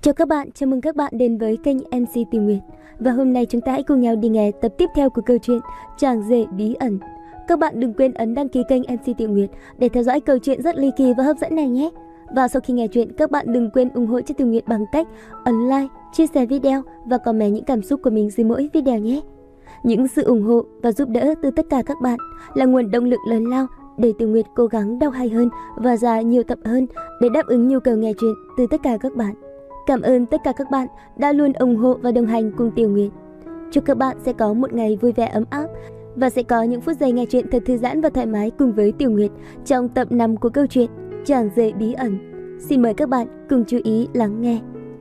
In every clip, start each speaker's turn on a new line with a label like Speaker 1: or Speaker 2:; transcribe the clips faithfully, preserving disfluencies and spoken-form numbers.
Speaker 1: Chào các bạn, chào mừng các bạn đến với kênh em xê Tiểu Nguyệt. Và hôm nay chúng ta hãy cùng nhau đi nghe tập tiếp theo của câu chuyện Chàng rể bí ẩn. Các bạn đừng quên ấn đăng ký kênh em xê Tiểu Nguyệt để theo dõi câu chuyện rất ly kỳ và hấp dẫn này nhé. Và sau khi nghe chuyện, các bạn đừng quên ủng hộ cho Tiểu Nguyệt bằng cách ấn like, chia sẻ video và comment những cảm xúc của mình dưới mỗi video nhé. Những sự ủng hộ và giúp đỡ từ tất cả các bạn là nguồn động lực lớn lao để Tiểu Nguyệt cố gắng đọc hay hơn và ra nhiều tập hơn để đáp ứng nhu cầu nghe chuyện từ tất cả các bạn. Cảm ơn tất cả các bạn đã luôn ủng hộ và đồng hành cùng Tiểu Nguyệt. Chúc các bạn sẽ có một ngày vui vẻ ấm áp và sẽ có những phút giây nghe chuyện thật thư giãn và thoải mái cùng với Tiểu Nguyệt trong tập năm của câu chuyện Chàng rể bí ẩn. Xin mời các bạn cùng chú ý lắng nghe.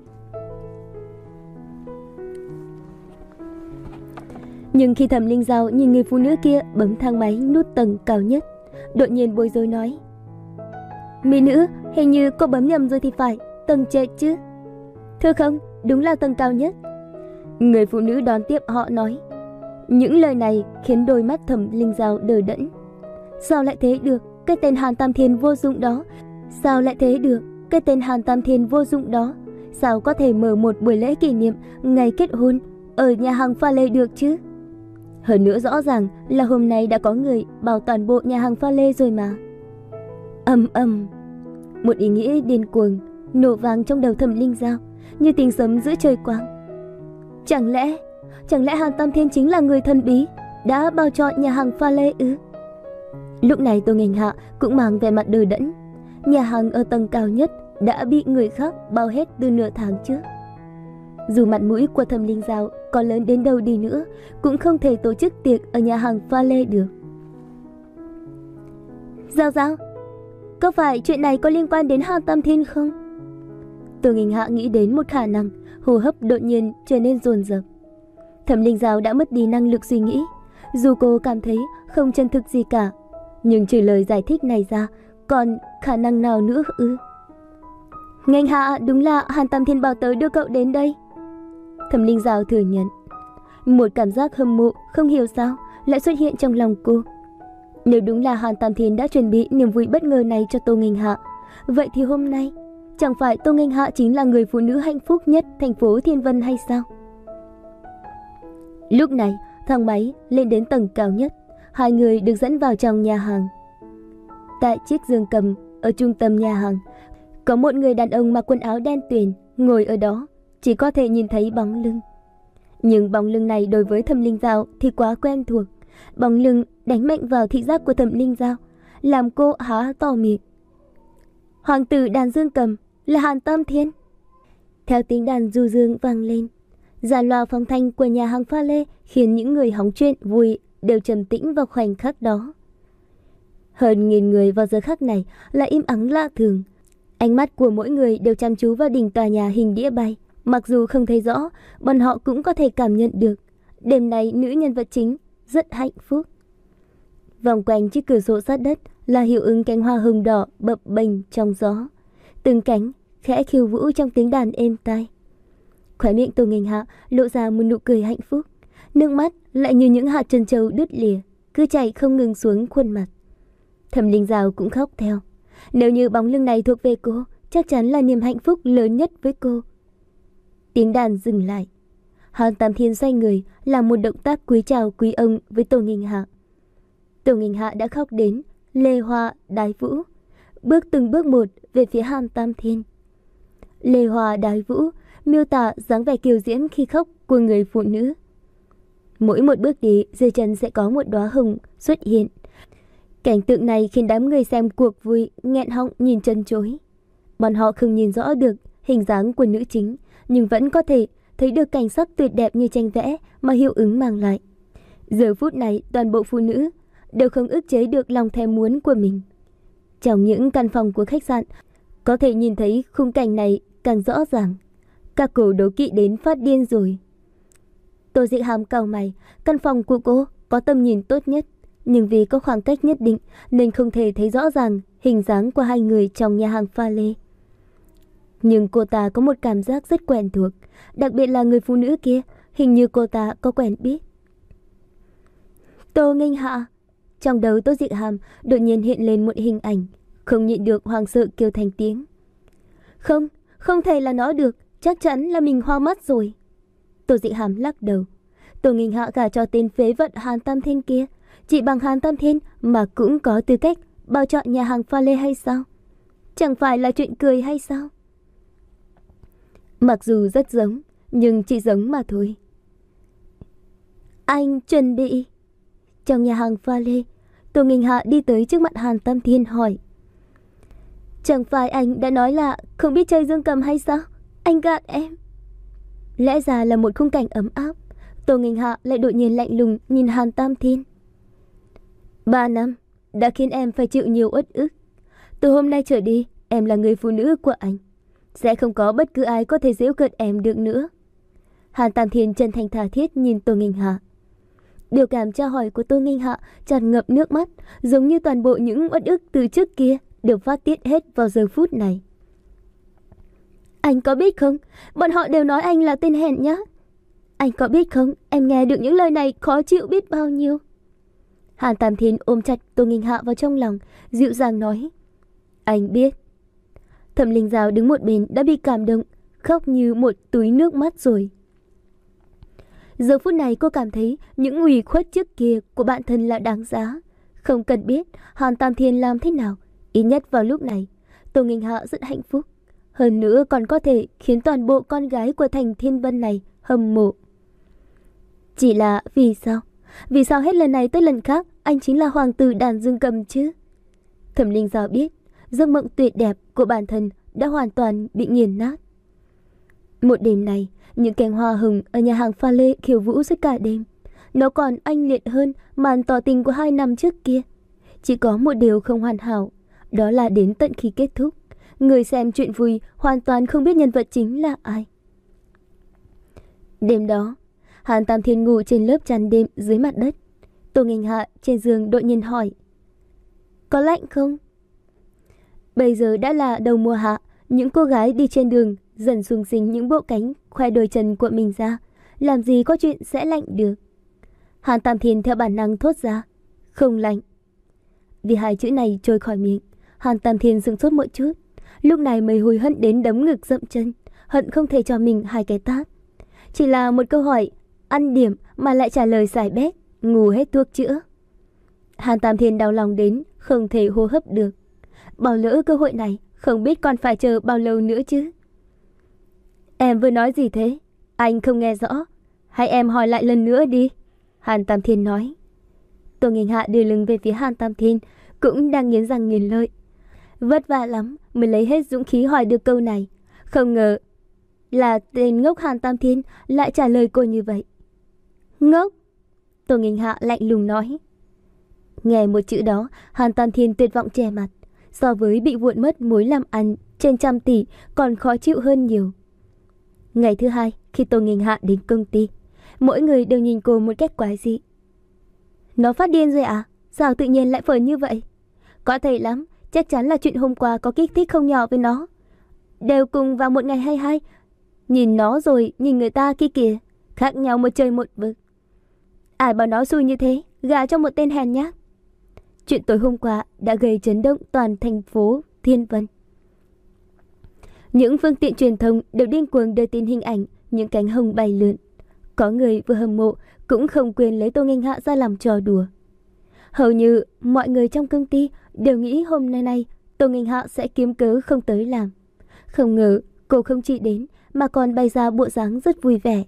Speaker 1: Nhưng khi Thẩm Linh Giao nhìn người phụ nữ kia bấm thang máy nút tầng cao nhất, đột nhiên bối rối nói: "Mỹ nữ, hình như cô bấm nhầm rồi thì phải, tầng trệt chứ?" "Thưa không, đúng là tầng cao nhất." Người phụ nữ đón tiếp họ nói. Những lời này khiến đôi mắt Thẩm Linh Giao đờ đẫn. Sao lại thế được, cái tên Hàn Tam Thiên vô dụng đó? Sao lại thế được, cái tên Hàn Tam Thiên vô dụng đó? Sao có thể mở một buổi lễ kỷ niệm ngày kết hôn ở nhà hàng pha lê được chứ? Hơn nữa rõ ràng là hôm nay đã có người bảo toàn bộ nhà hàng pha lê rồi mà. Ầm ầm, một ý nghĩ điên cuồng nổ vang trong đầu Thẩm Linh Giao như tiếng sấm giữa trời quang. Chẳng lẽ, chẳng lẽ Hàn Tam Thiên chính là người thần bí đã bao chọn nhà hàng pha lê ư? Lúc này Tô Nghênh Hạ cũng mang vẻ mặt đờ đẫn. Nhà hàng ở tầng cao nhất đã bị người khác bao hết từ nửa tháng trước. Dù mặt mũi của Thẩm Linh Giao có lớn đến đâu đi nữa, cũng không thể tổ chức tiệc ở nhà hàng pha lê được. Giao Giao, có phải chuyện này có liên quan đến Hàn Tam Thiên không? Tô Nghênh Hạ nghĩ đến một khả năng, hô hấp đột nhiên trở nên dồn dập. Thẩm Linh Giao đã mất đi năng lực suy nghĩ, dù cô cảm thấy không chân thực gì cả, nhưng trừ lời giải thích này ra, còn khả năng nào nữa ư? Nghênh Hạ, đúng là Hàn Tam Thiên bảo tớ đưa cậu đến đây. Thẩm Linh Giao thừa nhận. Một cảm giác hâm mộ không hiểu sao lại xuất hiện trong lòng cô. Nếu đúng là Hàn Tam Thiên đã chuẩn bị niềm vui bất ngờ này cho Tô Nghênh Hạ, vậy thì hôm nay chẳng phải Tô Nghênh Hạ chính là người phụ nữ hạnh phúc nhất thành phố Thiên Vân hay sao? Lúc này, thang máy lên đến tầng cao nhất, hai người được dẫn vào trong nhà hàng. Tại chiếc giường cầm ở trung tâm nhà hàng, có một người đàn ông mặc quần áo đen tuyền ngồi ở đó, chỉ có thể nhìn thấy bóng lưng. Nhưng bóng lưng này đối với Thẩm Linh Giao thì quá quen thuộc. Bóng lưng đánh mạnh vào thị giác của Thẩm Linh Giao, làm cô há to miệng. Hoàng tử đàn dương cầm là Hàn Tam Thiên. Theo tiếng đàn du dương vang lên, dàn loa phong thanh của nhà hàng pha lê khiến những người hóng chuyện vui đều trầm tĩnh vào khoảnh khắc đó. Hơn nghìn người vào giờ khắc này lại im ắng lạ thường. Ánh mắt của mỗi người đều chăm chú vào đỉnh tòa nhà hình đĩa bay. Mặc dù không thấy rõ, bọn họ cũng có thể cảm nhận được đêm nay nữ nhân vật chính rất hạnh phúc. Vòng quanh chiếc cửa sổ sát đất là hiệu ứng cánh hoa hồng đỏ bập bềnh trong gió. Từng cánh khẽ khiêu vũ trong tiếng đàn êm tai. Khóe miệng Tô Nghênh Hạ lộ ra một nụ cười hạnh phúc. Nước mắt lại như những hạt trân châu đứt lìa, cứ chảy không ngừng xuống khuôn mặt. Thẩm Linh Giao cũng khóc theo. Nếu như bóng lưng này thuộc về cô, chắc chắn là niềm hạnh phúc lớn nhất với cô. Tiếng đàn dừng lại. Hàn Tam Thiên xoay người làm một động tác cúi chào quý ông với Tô Nghênh Hạ. Tô Nghênh Hạ đã khóc đến lê hoa đái vũ, bước từng bước một về phía Hàn Tam Thiên. Lê hoa đái vũ miêu tả dáng vẻ kiều diễm khi khóc của người phụ nữ. Mỗi một bước đi, dưới chân sẽ có một đóa hồng xuất hiện. Cảnh tượng này khiến đám người xem cuộc vui nghẹn họng nhìn chân chối. Bọn họ không nhìn rõ được hình dáng của nữ chính, nhưng vẫn có thể thấy được cảnh sắc tuyệt đẹp như tranh vẽ mà hiệu ứng mang lại. Giờ phút này, toàn bộ phụ nữ đều không ức chế được lòng thèm muốn của mình. Trong những căn phòng của khách sạn, có thể nhìn thấy khung cảnh này càng rõ ràng. Các cổ đố kỵ đến phát điên rồi. Tô Dị Hàm cau mày, căn phòng của cô có tầm nhìn tốt nhất, nhưng vì có khoảng cách nhất định nên không thể thấy rõ ràng hình dáng của hai người trong nhà hàng pha lê. Nhưng cô ta có một cảm giác rất quen thuộc, đặc biệt là người phụ nữ kia, hình như cô ta có quen biết. Tô Nghênh Hạ. Trong đầu Tô Dị Hàm đột nhiên hiện lên một hình ảnh, không nhịn được hoảng sợ kêu thành tiếng. Không, không thể là nó được, chắc chắn là mình hoa mắt rồi. Tô Dị Hàm lắc đầu. Tô Nghinh Hạ gả cho tên phế vật Hàn Tam Thiên kia, chỉ bằng Hàn Tam Thiên mà cũng có tư cách bao chọn nhà hàng pha lê hay sao? Chẳng phải là chuyện cười hay sao? Mặc dù rất giống, nhưng chỉ giống mà thôi. Anh chuẩn bị. Trong nhà hàng pha lê, Tô Nghinh Hạ đi tới trước mặt Hàn Tam Thiên hỏi. Chẳng phải anh đã nói là không biết chơi dương cầm hay sao? Anh gạt em. Lẽ ra là một khung cảnh ấm áp, Tô Nghinh Hạ lại đột nhiên lạnh lùng nhìn Hàn Tam Thiên. Ba năm đã khiến em phải chịu nhiều uất ức. Từ hôm nay trở đi, em là người phụ nữ của anh. Sẽ không có bất cứ ai có thể giễu cợt em được nữa. Hàn Tam Thiên chân thành tha thiết nhìn Tô Nghinh Hạ. Biểu cảm tra hỏi của Tô Nghinh Hạ tràn ngập nước mắt, giống như toàn bộ những uất ức từ trước kia đều phát tiết hết vào giờ phút này. Anh có biết không, bọn họ đều nói anh là tên hèn nhát. Anh có biết không, em nghe được những lời này khó chịu biết bao nhiêu. Hàn Tam Thiên ôm chặt Tô Nghinh Hạ vào trong lòng, dịu dàng nói. Anh biết. Thẩm Linh Giao đứng một bên đã bị cảm động, khóc như một túi nước mắt rồi. Giờ phút này cô cảm thấy những ủy khuất trước kia của bản thân là đáng giá. Không cần biết Hàn Tam Thiên làm thế nào, ít nhất vào lúc này, Tô Nghinh Hạ rất hạnh phúc. Hơn nữa còn có thể khiến toàn bộ con gái của thành Thiên Vân này hâm mộ. Chỉ là vì sao? Vì sao hết lần này tới lần khác anh chính là hoàng tử đàn dương cầm chứ? Thẩm Linh Giao biết giấc mộng tuyệt đẹp của bản thân đã hoàn toàn bị nghiền nát. Một đêm này, những cành hoa hồng ở nhà hàng pha lê khiêu vũ suốt cả đêm. Nó còn oanh liệt hơn màn tỏ tình của hai năm trước kia. Chỉ có một điều không hoàn hảo, đó là đến tận khi kết thúc, người xem chuyện vui hoàn toàn không biết nhân vật chính là ai. Đêm đó, Hàn Tam Thiên ngủ trên lớp chăn đêm dưới mặt đất. Tô Nghinh Hạ trên giường đột nhiên hỏi. Có lạnh không? Bây giờ đã là đầu mùa hạ, những cô gái đi trên đường dần xung xinh những bộ cánh khoe đôi chân của mình ra. Làm gì có chuyện sẽ lạnh được. Hàn Tam Thiên theo bản năng thốt ra. Không lạnh. Vì hai chữ này trôi khỏi miệng, Hàn Tam Thiên sững sốt một chút. Lúc này mới hối hận đến đấm ngực dậm chân, hận không thể cho mình hai cái tát. Chỉ là một câu hỏi ăn điểm mà lại trả lời xài bét, ngủ hết thuốc chữa. Hàn Tam Thiên đau lòng đến không thể hô hấp được. Bỏ lỡ cơ hội này, không biết còn phải chờ bao lâu nữa chứ. Em vừa nói gì thế? Anh không nghe rõ. Hay em hỏi lại lần nữa đi. Hàn Tam Thiên nói. Tô Nghinh Hạ đưa lưng về phía Hàn Tam Thiên, cũng đang nghiến răng nghiến lợi. Vất vả lắm mới lấy hết dũng khí hỏi được câu này. Không ngờ là tên ngốc Hàn Tam Thiên lại trả lời cô như vậy. Ngốc? Tô Nghinh Hạ lạnh lùng nói. Nghe một chữ đó, Hàn Tam Thiên tuyệt vọng che mặt. So với bị vụn mất mối làm ăn trên trăm tỷ còn khó chịu hơn nhiều. Ngày thứ hai, khi Tô Nghinh Hạ đến công ty, mỗi người đều nhìn cô một cách quái dị. Nó phát điên rồi à? Sao tự nhiên lại phởn như vậy? Có thể lắm, chắc chắn là chuyện hôm qua có kích thích không nhỏ với nó. Đều cùng vào một ngày hay hay. Nhìn nó rồi nhìn người ta kia kìa, khác nhau một trời một vực. Ai bảo nó xui như thế, gả cho một tên hèn nhát. Chuyện tối hôm qua đã gây chấn động toàn thành phố Thiên Vân. Những phương tiện truyền thông đều điên cuồng đưa tin hình ảnh những cánh hồng bay lượn. Có người vừa hâm mộ cũng không quên lấy Tô Nghinh Hạ ra làm trò đùa. Hầu như mọi người trong công ty đều nghĩ hôm nay nay Tô Nghinh Hạ sẽ kiếm cớ không tới làm. Không ngờ cô không chỉ đến mà còn bày ra bộ dáng rất vui vẻ.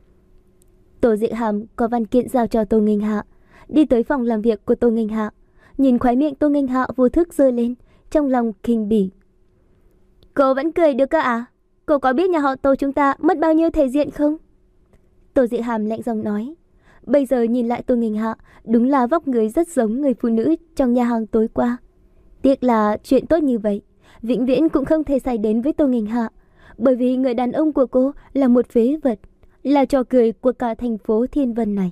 Speaker 1: Tô Dị Hàm có văn kiện giao cho Tô Nghinh Hạ, đi tới phòng làm việc của Tô Nghinh Hạ, nhìn khóe miệng Tô Nghinh Hạ vô thức giơ lên, trong lòng khinh bỉ. Cô vẫn cười được cơ à? Cô có biết nhà họ Tô chúng ta mất bao nhiêu thể diện không? Tô Dị Hàm lạnh giọng nói. Bây giờ nhìn lại Tô Nghinh Hạ, đúng là vóc người rất giống người phụ nữ trong nhà hàng tối qua. Tiếc là chuyện tốt như vậy vĩnh viễn cũng không thể xảy đến với Tô Nghinh Hạ, bởi vì người đàn ông của cô là một phế vật, là trò cười của cả thành phố Thiên Vân này.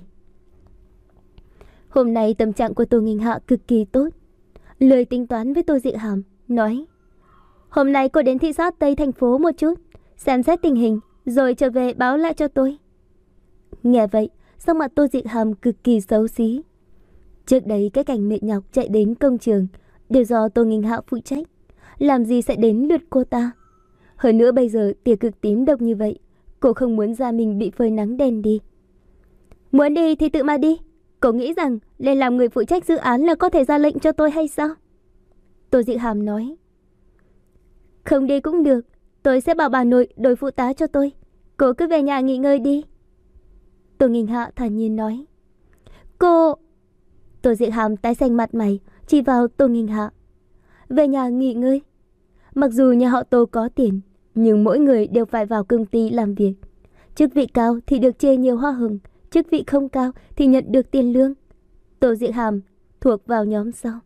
Speaker 1: Hôm nay tâm trạng của Tô Nghinh Hạ cực kỳ tốt. Lời tính toán với Tô Dị Hàm, nói: Hôm nay cô đến thị sát Tây thành phố một chút, xem xét tình hình, rồi trở về báo lại cho tôi. Nghe vậy, sắc mặt Tô Dị Hàm cực kỳ xấu xí. Trước đấy cái cảnh mệt nhọc chạy đến công trường đều do Tô Nghinh Hạ phụ trách, làm gì sẽ đến lượt cô ta. Hơn nữa bây giờ tia cực tím độc như vậy, cô không muốn da mình bị phơi nắng đen đi. Muốn đi thì tự mà đi. Cô nghĩ rằng lên làm người phụ trách dự án là có thể ra lệnh cho tôi hay sao? Tô Dị Hàm nói. Không đi cũng được, tôi sẽ bảo bà nội đổi phụ tá cho tôi. Cô cứ về nhà nghỉ ngơi đi. Tô Nghinh Hạ thản nhiên nói. Cô... Tô Dị Hàm tái xanh mặt mày, chỉ vào Tô Nghinh Hạ. Về nhà nghỉ ngơi. Mặc dù nhà họ Tô có tiền, nhưng mỗi người đều phải vào công ty làm việc. Chức vị cao thì được chia nhiều hoa hồng, chức vị không cao thì nhận được tiền lương. Tô Dị Hàm thuộc vào nhóm sau.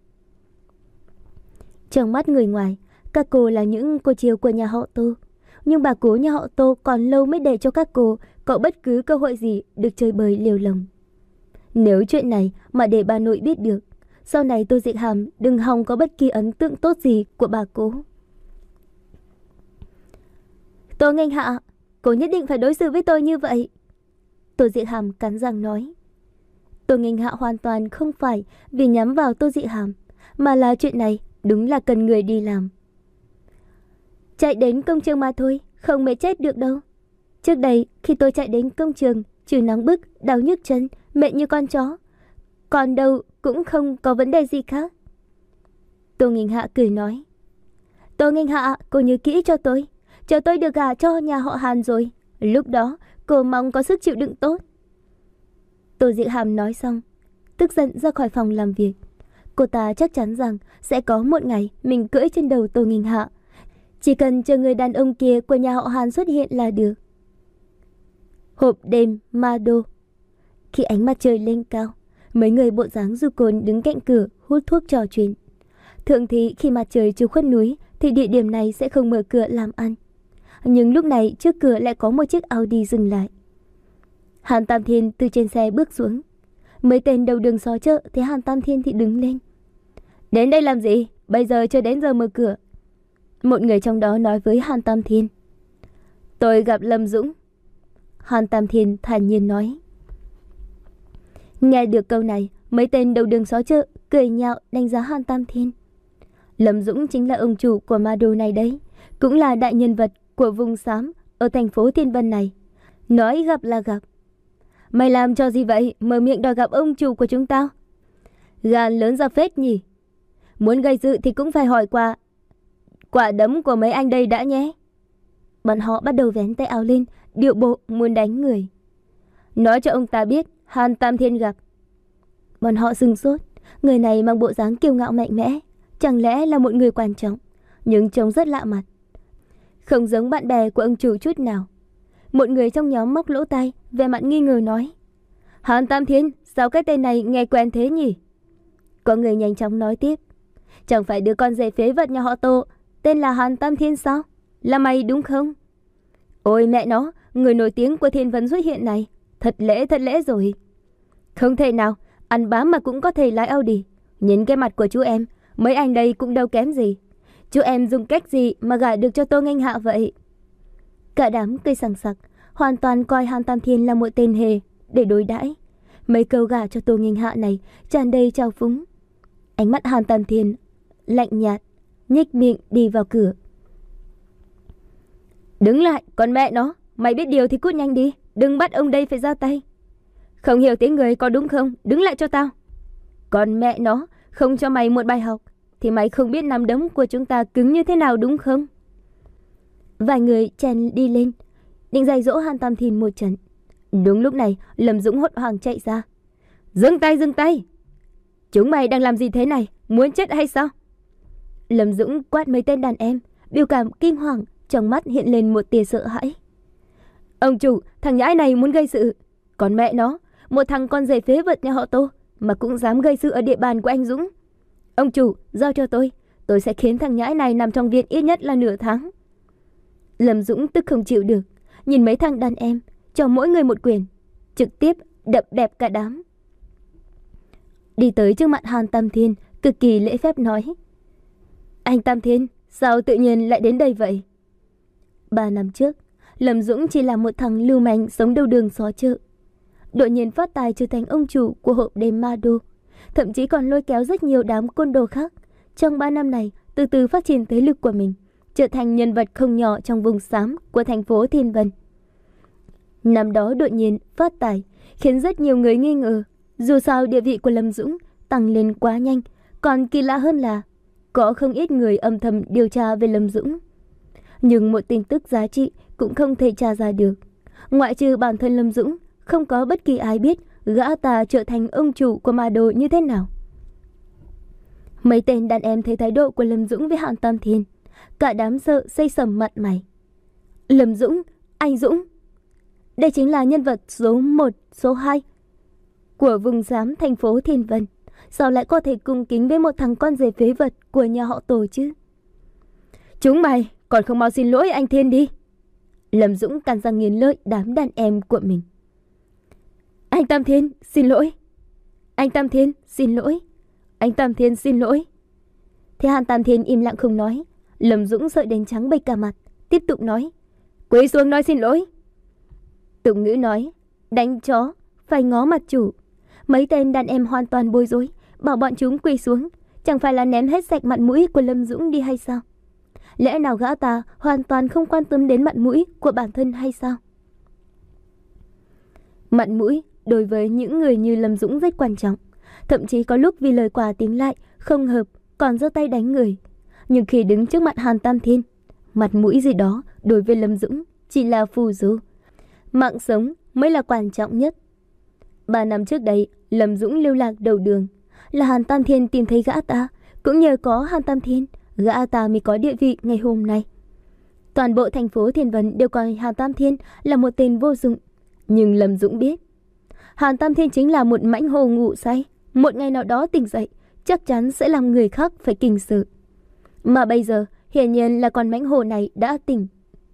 Speaker 1: Trong mắt người ngoài, các cô là những cô chiêu của nhà họ Tô. Nhưng bà cố nhà họ Tô còn lâu mới để cho các cô có bất cứ cơ hội gì được chơi bời liều lồng. Nếu chuyện này mà để bà nội biết được, sau này Tô Dị Hàm đừng hòng có bất kỳ ấn tượng tốt gì của bà cố. Tô Nghinh Hạ, cô nhất định phải đối xử với tôi như vậy. Tô Dị Hàm cắn răng nói. Tô Nghinh Hạ hoàn toàn không phải vì nhắm vào Tô Dị Hàm, mà là chuyện này đúng là cần người đi làm. Chạy đến công trường mà thôi, không mệt chết được đâu. Trước đây khi tôi chạy đến công trường, trừ nóng bức, đau nhức chân, mệt như con chó, còn đâu cũng không có vấn đề gì khác. Tô Nghinh Hạ cười nói. Tô Nghinh Hạ, cô nhớ kỹ cho tôi. Chờ tôi được gả cho nhà họ Hàn rồi, lúc đó cô mong có sức chịu đựng tốt. Tô Dị Hàm nói xong, tức giận ra khỏi phòng làm việc. Cô ta chắc chắn rằng sẽ có một ngày mình cưỡi trên đầu Tô Nghinh Hạ. Chỉ cần chờ người đàn ông kia của nhà họ Hàn xuất hiện là được. Hộp đêm Ma Đô. Khi ánh mặt trời lên cao, mấy người bộ dáng du côn đứng cạnh cửa hút thuốc trò chuyện. Thường thì khi mặt trời chưa khuất núi thì địa điểm này sẽ không mở cửa làm ăn. Nhưng lúc này trước cửa lại có một chiếc Audi dừng lại. Hàn Tam Thiên từ trên xe bước xuống. Mấy tên đầu đường xó chợ thấy Hàn Tam Thiên thì đứng lên. Đến đây làm gì? Bây giờ chưa đến giờ mở cửa. Một người trong đó nói với Hàn Tam Thiên. Tôi gặp Lâm Dũng. Hàn Tam Thiên thản nhiên nói. Nghe được câu này, mấy tên đầu đường xó chợ cười nhạo đánh giá Hàn Tam Thiên. Lâm Dũng chính là ông chủ của ma đô này đấy, cũng là đại nhân vật của vùng xám ở thành phố Thiên Vân này. Nói gặp là gặp. Mày làm cho gì vậy, mở miệng đòi gặp ông chủ của chúng tao? Gan lớn ra phết nhỉ. Muốn gây sự thì cũng phải hỏi qua quả đấm của mấy anh đây đã nhé. Bọn họ bắt đầu vén tay áo lên, điệu bộ muốn đánh người. Nói cho ông ta biết Hàn Tam Thiên gặp. Bọn họ sừng sốt. Người này mang bộ dáng kiêu ngạo mạnh mẽ, chẳng lẽ là một người quan trọng, nhưng trông rất lạ mặt, không giống bạn bè của ông chủ chút nào. Một người trong nhóm móc lỗ tai, vẻ mặt nghi ngờ nói. Hàn Tam Thiên, sao cái tên này nghe quen thế nhỉ? Có người nhanh chóng nói tiếp. Chẳng phải đứa con rể phế vật nhà họ Tô tên là Hàn Tam Thiên sao? Là mày đúng không? Ôi mẹ nó, người nổi tiếng của Thiên Vân xuất hiện này, thật lễ thật lễ rồi. Không thể nào, ăn bám mà cũng có thể lái Audi. Nhìn cái mặt của chú em, mấy anh đây cũng đâu kém gì. Chú em dùng cách gì mà gả được cho Tô Nghinh Hạ vậy? Cả đám cười sằng sặc, hoàn toàn coi Hàn Tam Thiên là một tên hề để đối đãi. Mấy câu gả cho Tô Nghinh Hạ này tràn đầy trào phúng. Ánh mắt Hàn Tam Thiên lạnh nhạt, nhếch miệng đi vào cửa. Đứng lại, con mẹ nó, mày biết điều thì cút nhanh đi, đừng bắt ông đây phải ra tay. Không hiểu tiếng người có đúng không? Đứng lại cho tao. Còn mẹ nó, không cho mày một bài học thì mày không biết nắm đấm của chúng ta cứng như thế nào đúng không? Vài người chen đi lên, định dạy dỗ Hàn Tam Thiên một trận. Đúng lúc này, Lâm Dũng hốt hoảng chạy ra. Dừng tay, dừng tay! Chúng mày đang làm gì thế này? Muốn chết hay sao? Lâm Dũng quát mấy tên đàn em, biểu cảm kinh hoàng, trong mắt hiện lên một tia sợ hãi. Ông chủ, thằng nhãi này muốn gây sự. Còn mẹ nó, một thằng con rể phế vật nhà họ Tô mà cũng dám gây sự ở địa bàn của anh Dũng. Ông chủ, giao cho tôi, tôi sẽ khiến thằng nhãi này nằm trong viện ít nhất là nửa tháng. Lâm Dũng tức không chịu được, nhìn mấy thằng đàn em, cho mỗi người một quyền, trực tiếp đập bẹp cả đám. Đi tới trước mặt Hàn Tam Thiên, cực kỳ lễ phép nói. Anh Tam Thiên, sao tự nhiên lại đến đây vậy? Ba năm trước, Lâm Dũng chỉ là một thằng lưu manh sống đầu đường xó chợ. Đột nhiên phát tài trở thành ông chủ của hộp đêm Ma Đô, thậm chí còn lôi kéo rất nhiều đám côn đồ khác. Trong ba năm này, từ từ phát triển thế lực của mình, trở thành nhân vật không nhỏ trong vùng xám của thành phố Thiên Vân. Năm đó đột nhiên phát tài, khiến rất nhiều người nghi ngờ. Dù sao địa vị của Lâm Dũng tăng lên quá nhanh, còn kỳ lạ hơn là có không ít người âm thầm điều tra về Lâm Dũng. Nhưng một tin tức giá trị cũng không thể tra ra được. Ngoại trừ bản thân Lâm Dũng, không có bất kỳ ai biết gã ta trở thành ông chủ của ma đồ như thế nào. Mấy tên đàn em thấy thái độ của Lâm Dũng với Hàn Tam Thiên, cả đám sợ xây sầm mặt mày. Lâm Dũng, anh Dũng, đây chính là nhân vật số một, số hai của vùng xám thành phố Thiên Vân. Sao lại có thể cung kính với một thằng con rể phế vật của nhà họ Tổ chứ? Chúng mày còn không mau xin lỗi anh Thiên đi. Lâm Dũng cắn răng nghiến lợi đám đàn em của mình. Anh Tam Thiên, xin lỗi. Anh Tam Thiên, xin lỗi. Anh Tam Thiên, xin lỗi. Thế Hàn Tam Thiên im lặng không nói. Lâm Dũng sợ đến trắng bệch cả mặt, tiếp tục nói. Quỳ xuống nói xin lỗi. Tụng ngữ nói, đánh chó phải ngó mặt chủ. Mấy tên đàn em hoàn toàn bối rối, bảo bọn chúng quỳ xuống, chẳng phải là ném hết sạch mặt mũi của Lâm Dũng đi hay sao? Lẽ nào gã ta hoàn toàn không quan tâm đến mặt mũi của bản thân hay sao? Mặt mũi đối với những người như Lâm Dũng rất quan trọng. Thậm chí có lúc vì lời quả tiếng lại không hợp còn giơ tay đánh người. Nhưng khi đứng trước mặt Hàn Tam Thiên, mặt mũi gì đó đối với Lâm Dũng chỉ là phù du. Mạng sống mới là quan trọng nhất. Ba năm trước đây, Lâm Dũng lưu lạc đầu đường. Là Hàn Tam Thiên tìm thấy gã ta. Cũng nhờ có Hàn Tam Thiên, gã ta mới có địa vị ngày hôm nay. Toàn bộ thành phố Thiên Vân đều coi Hàn Tam Thiên là một tên vô dụng. Nhưng Lâm Dũng biết, Hàn Tam Thiên chính là một mãnh hồ ngủ say. Một ngày nào đó tỉnh dậy, chắc chắn sẽ làm người khác phải kinh sợ. Mà bây giờ, hiển nhiên là con mãnh hồ này đã tỉnh.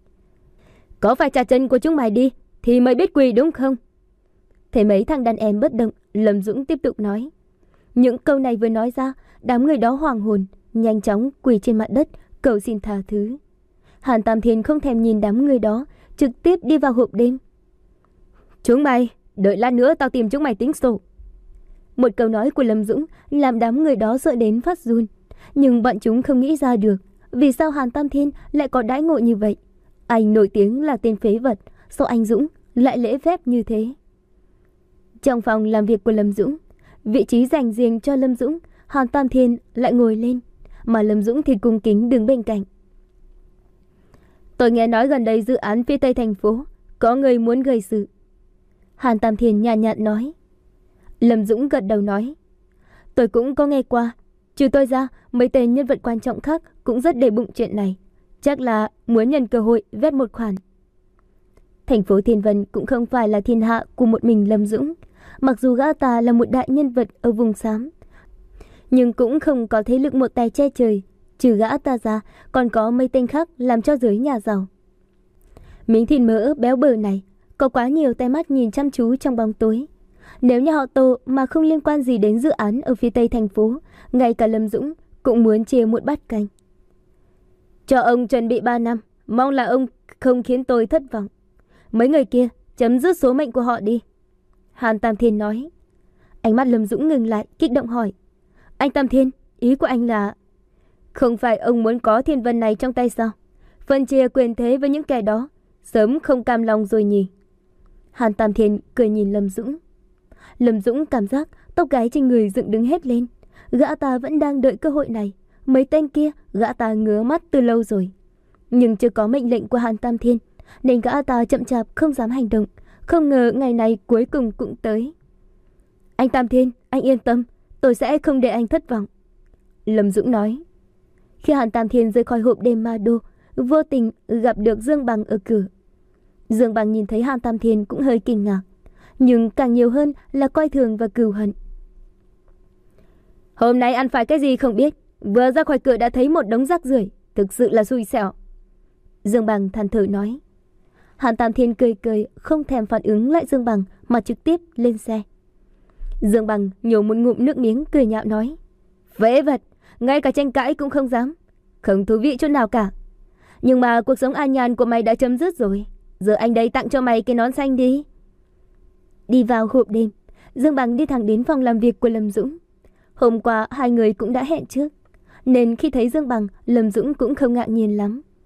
Speaker 1: Có phải trả chân của chúng mày đi thì mới biết quỳ đúng không? Thấy mấy thằng đàn em bất động, Lâm Dũng tiếp tục nói. Những câu này vừa nói ra, đám người đó hoàng hồn, nhanh chóng quỳ trên mặt đất cầu xin tha thứ. Hàn Tam Thiên không thèm nhìn đám người đó, trực tiếp đi vào hộp đêm. Chúng mày, đợi lát nữa tao tìm chúng mày tính sổ. Một câu nói của Lâm Dũng làm đám người đó sợ đến phát run. Nhưng bọn chúng không nghĩ ra được vì sao Hàn Tam Thiên lại có đãi ngộ như vậy. Anh nổi tiếng là tên phế vật, sao anh Dũng lại lễ phép như thế? Trong phòng làm việc của Lâm Dũng, vị trí dành riêng cho Lâm Dũng, Hàn Tam Thiên lại ngồi lên, mà Lâm Dũng thì cung kính đứng bên cạnh. Tôi nghe nói gần đây dự án phía tây thành phố có người muốn gây sự. Hàn Tam Thiên nhàn nhạt nói. Lâm Dũng gật đầu nói. Tôi cũng có nghe qua. Trừ tôi ra, mấy tên nhân vật quan trọng khác cũng rất để bụng chuyện này. Chắc là muốn nhân cơ hội vét một khoản. Thành phố Thiên Vân cũng không phải là thiên hạ của một mình Lâm Dũng. Mặc dù gã ta là một đại nhân vật ở vùng xám, nhưng cũng không có thế lực một tay che trời. Trừ gã ta ra, còn có mấy tên khác làm cho giới nhà giàu. Miếng thịt mỡ béo bở này có quá nhiều tay mắt nhìn chăm chú trong bóng tối. Nếu nhà họ Tô mà không liên quan gì đến dự án ở phía tây thành phố, ngay cả Lâm Dũng cũng muốn chia một bát canh. Cho ông chuẩn bị ba năm, mong là ông không khiến tôi thất vọng. Mấy người kia chấm dứt số mệnh của họ đi. Hàn Tam Thiên nói. Ánh mắt Lâm Dũng ngừng lại, kích động hỏi. Anh Tam Thiên, ý của anh là... Không phải ông muốn có Thiên Vân này trong tay sao? Phân chia quyền thế với những kẻ đó, sớm không cam lòng rồi nhỉ? Hàn Tam Thiên cười nhìn Lâm Dũng. Lâm Dũng cảm giác tóc gáy trên người dựng đứng hết lên. Gã ta vẫn đang đợi cơ hội này. Mấy tên kia gã ta ngứa mắt từ lâu rồi. Nhưng chưa có mệnh lệnh của Hàn Tam Thiên, nên gã ta chậm chạp không dám hành động. Không ngờ ngày này cuối cùng cũng tới. Anh Tam Thiên, anh yên tâm, tôi sẽ không để anh thất vọng. Lâm Dũng nói. Khi Hàn Tam Thiên rời khỏi hộp đêm ma đô, vô tình gặp được Dương Bằng ở cửa. Dương Bằng nhìn thấy Hàn Tam Thiên cũng hơi kinh ngạc, nhưng càng nhiều hơn là coi thường và cừu hận. Hôm nay ăn phải cái gì không biết, vừa ra khỏi cửa đã thấy một đống rác rưởi, thực sự là xui xẻo. Dương Bằng than thở nói. Hàn Tam Thiên cười cười, không thèm phản ứng lại Dương Bằng mà trực tiếp lên xe. Dương Bằng nhổ một ngụm nước miếng cười nhạo nói. Phế vật, ngay cả tranh cãi cũng không dám, không thú vị chút nào cả. Nhưng mà cuộc sống an nhàn của mày đã chấm dứt rồi, giờ anh đây tặng cho mày cái nón xanh đi. Đi vào hộp đêm, Dương Bằng đi thẳng đến phòng làm việc của Lâm Dũng. Hôm qua hai người cũng đã hẹn trước, nên khi thấy Dương Bằng, Lâm Dũng cũng không ngạc nhiên lắm.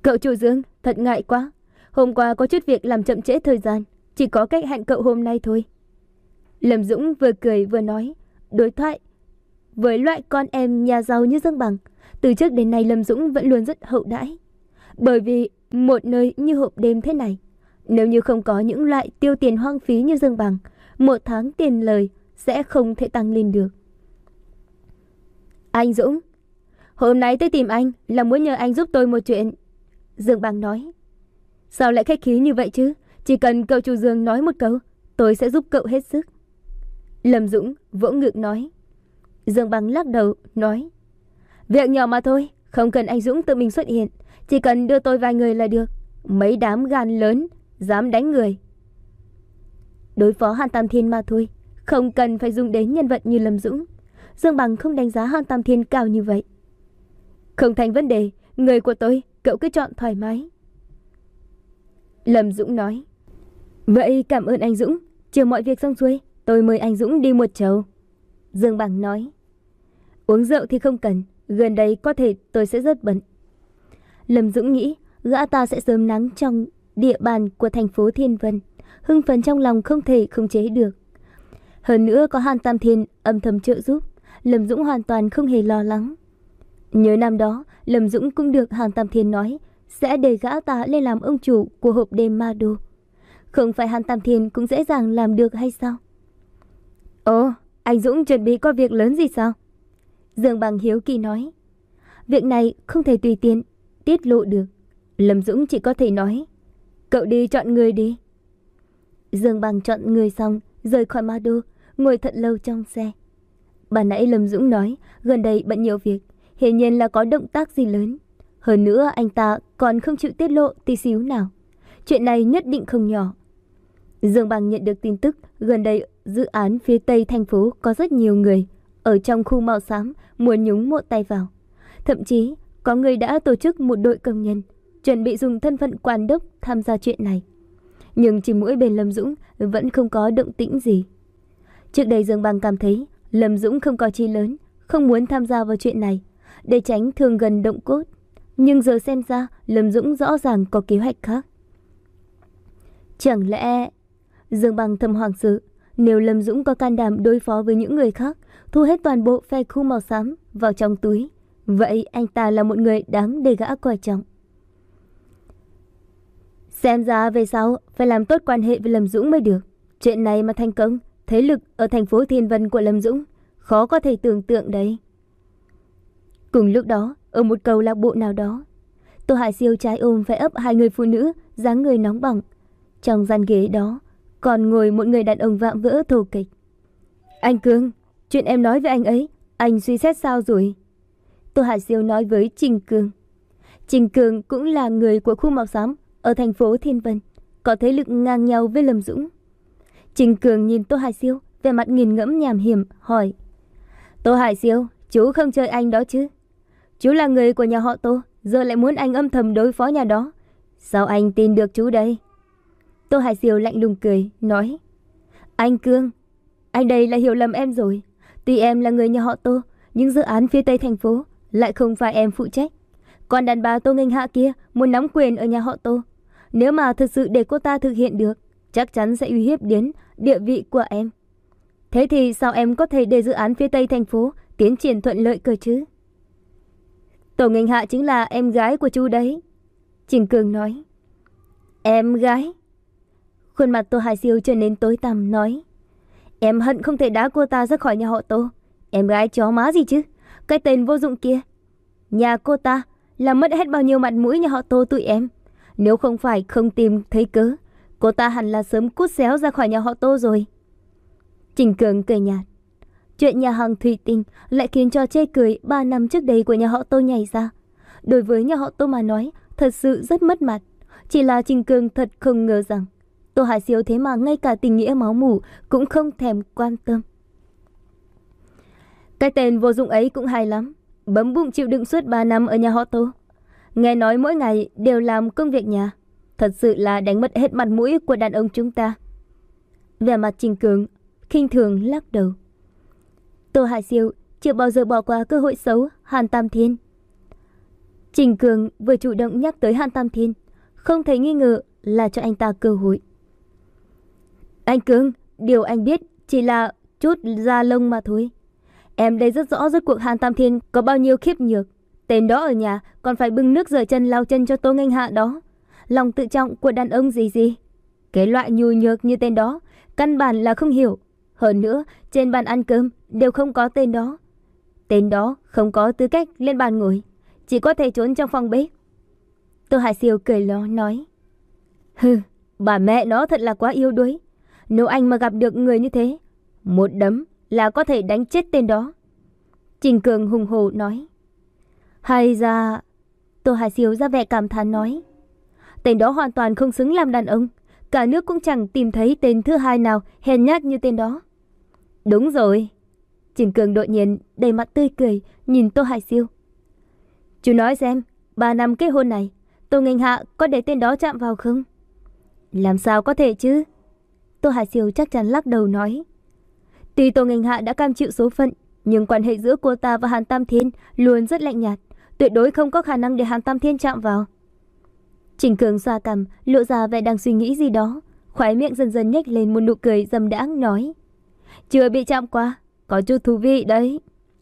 Speaker 1: Cậu chủ Dương, thật ngại quá. Hôm qua có chút việc làm chậm trễ thời gian, chỉ có cách hẹn cậu hôm nay thôi. Lâm Dũng vừa cười vừa nói. Đối thoại với loại con em nhà giàu như Dương Bằng, từ trước đến nay Lâm Dũng vẫn luôn rất hậu đãi. Bởi vì một nơi như hộp đêm thế này, nếu như không có những loại tiêu tiền hoang phí như Dương Bằng, một tháng tiền lời sẽ không thể tăng lên được. Anh Dũng, hôm nay tôi tìm anh là muốn nhờ anh giúp tôi một chuyện. Dương Bằng nói. Sao lại khách khí như vậy chứ? Chỉ cần cậu chủ Dương nói một câu, tôi sẽ giúp cậu hết sức. Lâm Dũng vỗ ngực nói. Dương Bằng lắc đầu nói. Việc nhỏ mà thôi, không cần anh Dũng tự mình xuất hiện, chỉ cần đưa tôi vài người là được. Mấy đám gan lớn dám đánh người. Đối phó Hàn Tam Thiên mà thôi, không cần phải dùng đến nhân vật như Lâm Dũng. Dương Bằng không đánh giá Hàn Tam Thiên cao như vậy. Không thành vấn đề, người của tôi cậu cứ chọn thoải mái. Lâm Dũng nói. Vậy cảm ơn anh Dũng, chờ mọi việc xong xuôi tôi mời anh Dũng đi một chầu. Dương Bằng nói. Uống rượu thì không cần, gần đây có thể tôi sẽ rất bận. Lâm Dũng nghĩ gã ta sẽ sớm nắng trong địa bàn của thành phố Thiên Vân, hưng phấn trong lòng không thể khống chế được. Hơn nữa có Hàn Tam Thiên âm thầm trợ giúp, Lâm Dũng hoàn toàn không hề lo lắng. Nhớ năm đó, Lâm Dũng cũng được Hàn Tam Thiên nói sẽ để gã ta lên làm ông chủ của hộp đêm Ma Đô. Không phải Hàn Tam Thiên cũng dễ dàng làm được hay sao? Ồ, anh Dũng chuẩn bị có việc lớn gì sao? Dương Bằng hiếu kỳ nói. Việc này không thể tùy tiện tiết lộ được. Lâm Dũng chỉ có thể nói. Cậu đi chọn người đi. Dương Bằng chọn người xong, rời khỏi Ma Đô, ngồi thật lâu trong xe. Bà nãy Lâm Dũng nói gần đây bận nhiều việc, hiển nhiên là có động tác gì lớn. Hơn nữa anh ta còn không chịu tiết lộ tí xíu nào. Chuyện này nhất định không nhỏ. Dương Bằng nhận được tin tức gần đây dự án phía tây thành phố có rất nhiều người ở trong khu màu xám muốn nhúng một tay vào. Thậm chí có người đã tổ chức một đội công nhân chuẩn bị dùng thân phận quản đốc tham gia chuyện này. Nhưng chỉ mỗi bên Lâm Dũng vẫn không có động tĩnh gì. Trước đây Dương Bằng cảm thấy Lâm Dũng không có chi lớn, không muốn tham gia vào chuyện này để tránh thương gần động cốt. Nhưng giờ xem ra Lâm Dũng rõ ràng có kế hoạch khác. Chẳng lẽ... Dương Bằng thầm hoảng sợ, nếu Lâm Dũng có can đảm đối phó với những người khác, thu hết toàn bộ phe khu màu xám vào trong túi, vậy anh ta là một người đáng để gã coi trọng. Xem ra về sau phải làm tốt quan hệ với Lâm Dũng mới được. Chuyện này mà thành công, thế lực ở thành phố Thiên Vân của Lâm Dũng khó có thể tưởng tượng đấy. Cùng lúc đó, ở một câu lạc bộ nào đó, Tô Hải Siêu trái ôm phải ấp hai người phụ nữ dáng người nóng bỏng. Trong gian ghế đó còn ngồi một người đàn ông vạm vỡ thô kịch. Anh Cương, chuyện em nói với anh ấy, anh suy xét sao rồi? Tô Hải Siêu nói với Trình Cương. Trình Cương cũng là người của khu màu xám ở thành phố Thiên Vân, có thế lực ngang nhau với Lâm Dũng. Trình Cương nhìn Tô Hải Siêu, vẻ mặt nghiền ngẫm nham hiểm, hỏi. Tô Hải Siêu, chú không chơi anh đó chứ? Chú là người của nhà họ Tô, giờ lại muốn anh âm thầm đối phó nhà đó. Sao anh tin được chú đây? Tô Hải Siêu lạnh lùng cười, nói. Anh Cương, anh đây là hiểu lầm em rồi. Tuy em là người nhà họ Tô, nhưng dự án phía tây thành phố lại không phải em phụ trách. Còn đàn bà Tô Nghênh Hạ kia muốn nắm quyền ở nhà họ Tô. Nếu mà thực sự để cô ta thực hiện được, chắc chắn sẽ uy hiếp đến địa vị của em. Thế thì sao em có thể để dự án phía tây thành phố tiến triển thuận lợi cơ chứ? Tô Nghênh Hạ chính là em gái của chú đấy. Trình Cương nói. Em gái? Khuôn mặt Tô Hải Siêu trở nên tối tăm, nói. Em hận không thể đá cô ta ra khỏi nhà họ Tô. Em gái chó má gì chứ? Cái tên vô dụng kia. Nhà cô ta là mất hết bao nhiêu mặt mũi nhà họ Tô tụi em. Nếu không phải không tìm thấy cớ, cô ta hẳn là sớm cút xéo ra khỏi nhà họ Tô rồi. Trình Cường cười nhạt. Chuyện nhà hàng Thủy Tinh lại khiến cho chê cười ba năm trước đây của nhà họ Tô nhảy ra. Đối với nhà họ Tô mà nói, thật sự rất mất mặt. Chỉ là Trình Cường thật không ngờ rằng Tô Hải Siêu thế mà ngay cả tình nghĩa máu mủ cũng không thèm quan tâm. Cái tên vô dụng ấy cũng hay lắm. Bấm bụng chịu đựng suốt ba năm ở nhà họ Tô. Nghe nói mỗi ngày đều làm công việc nhà. Thật sự là đánh mất hết mặt mũi của đàn ông chúng ta. Vẻ mặt Trình Cường khinh thường lắc đầu. Tô Hải Siêu chưa bao giờ bỏ qua cơ hội xấu Hàn Tam Thiên. Trình Cường vừa chủ động nhắc tới Hàn Tam Thiên, không thấy nghi ngờ là cho anh ta cơ hội. Anh Cường, điều anh biết chỉ là chút da lông mà thôi. Em đây rất rõ rốt cuộc Hàn Tam Thiên có bao nhiêu khiếp nhược. Tên đó ở nhà còn phải bưng nước rửa chân lau chân cho Tô Nghênh Hạ đó. Lòng tự trọng của đàn ông gì gì. Cái loại nhu nhược như tên đó căn bản là không hiểu. Hơn nữa trên bàn ăn cơm đều không có tên đó. Tên đó không có tư cách lên bàn ngồi, chỉ có thể trốn trong phòng bếp. Tô Hải Siêu cười lo nói. Hừ, bà mẹ nó thật là quá yếu đuối. Nếu anh mà gặp được người như thế, một đấm là có thể đánh chết tên đó. Trình Cường hùng hồ nói. Hay ra... Tô Hải Siêu ra vẻ cảm thán nói. Tên đó hoàn toàn không xứng làm đàn ông. Cả nước cũng chẳng tìm thấy tên thứ hai nào hèn nhát như tên đó. Đúng rồi. Trình Cường đột nhiên đầy mặt tươi cười nhìn Tô Hải Siêu. Chú nói xem, ba năm kết hôn này, Tô Nghênh Hạ có để tên đó chạm vào không? Làm sao có thể chứ? Tô Hải Siêu chắc chắn lắc đầu nói. Tuy Tô Nghênh Hạ đã cam chịu số phận, nhưng quan hệ giữa cô ta và Hàn Tam Thiên luôn rất lạnh nhạt, tuyệt đối không có khả năng để Hàn Tam Thiên chạm vào. Trình Cường xoa cằm, lộ ra vẻ đang suy nghĩ gì đó, khóe miệng dần dần nhếch lên một nụ cười dâm đãng nói. Chưa bị chạm qua, có chút thú vị đấy.